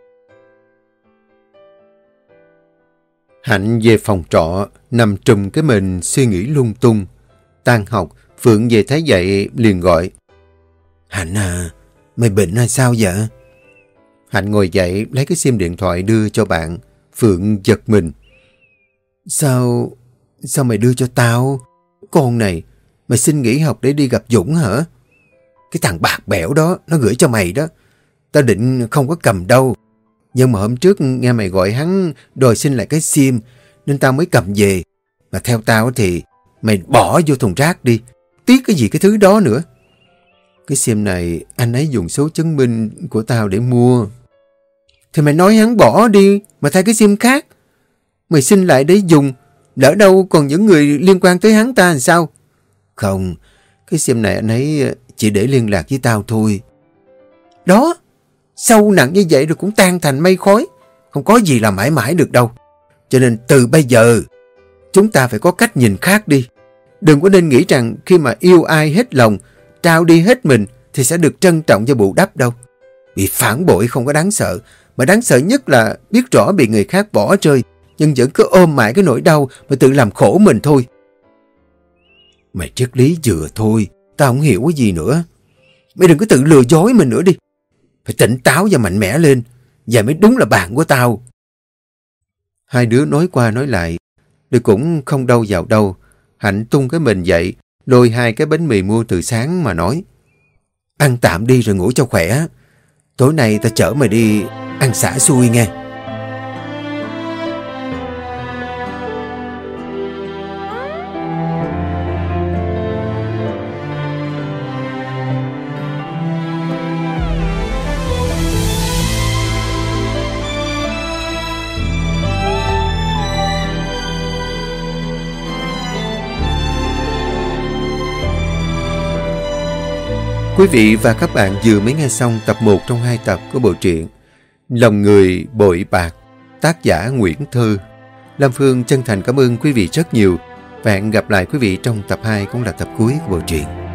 Hạnh về phòng trọ, nằm trùm cái mền suy nghĩ lung tung. Tan học, Phượng về thấy vậy liền gọi. Hạnh à, mày bệnh hay sao vậy? Hạnh ngồi dậy lấy cái sim điện thoại đưa cho bạn. Phượng giật mình. Sao mày đưa cho tao? Con này, mày xin nghỉ học để đi gặp Dũng hả? Cái thằng bạc bẽo đó, nó gửi cho mày đó. Tao định không có cầm đâu. Nhưng mà hôm trước nghe mày gọi hắn đòi xin lại cái sim, nên tao mới cầm về. Mà theo tao thì mày bỏ vô thùng rác đi. Tiếc cái gì cái thứ đó nữa. Cái sim này anh ấy dùng số chứng minh của tao để mua. Thì mày nói hắn bỏ đi mà thay cái sim khác. Mày xin lại để dùng, lỡ đâu còn những người liên quan tới hắn ta làm sao? Không, cái sim này anh ấy chỉ để liên lạc với tao thôi. Đó, sâu nặng như vậy rồi cũng tan thành mây khói. Không có gì là mãi mãi được đâu. Cho nên từ bây giờ, chúng ta phải có cách nhìn khác đi. Đừng có nên nghĩ rằng khi mà yêu ai hết lòng, trao đi hết mình thì sẽ được trân trọng và bù đắp đâu. Bị phản bội không có đáng sợ, mà đáng sợ nhất là biết rõ bị người khác bỏ rơi, nhưng vẫn cứ ôm mãi cái nỗi đau mà tự làm khổ mình thôi. Mày triết lý vừa thôi, tao không hiểu cái gì nữa. Mày đừng có tự lừa dối mình nữa đi. Phải tỉnh táo và mạnh mẽ lên, vậy mới đúng là bạn của tao. Hai đứa nói qua nói lại, rồi cũng không đâu vào đâu. Hạnh tung cái mình dậy, lôi 2 cái bánh mì mua từ sáng mà nói: ăn tạm đi rồi ngủ cho khỏe. Tối nay tao chở mày đi ăn xả xui nghe. Quý vị và các bạn vừa mới nghe xong tập 1 trong 2 tập của bộ truyện Lòng Người Bội Bạc, tác giả Nguyễn Thư. Lam Phương chân thành cảm ơn quý vị rất nhiều và hẹn gặp lại quý vị trong tập 2 cũng là tập cuối của bộ truyện.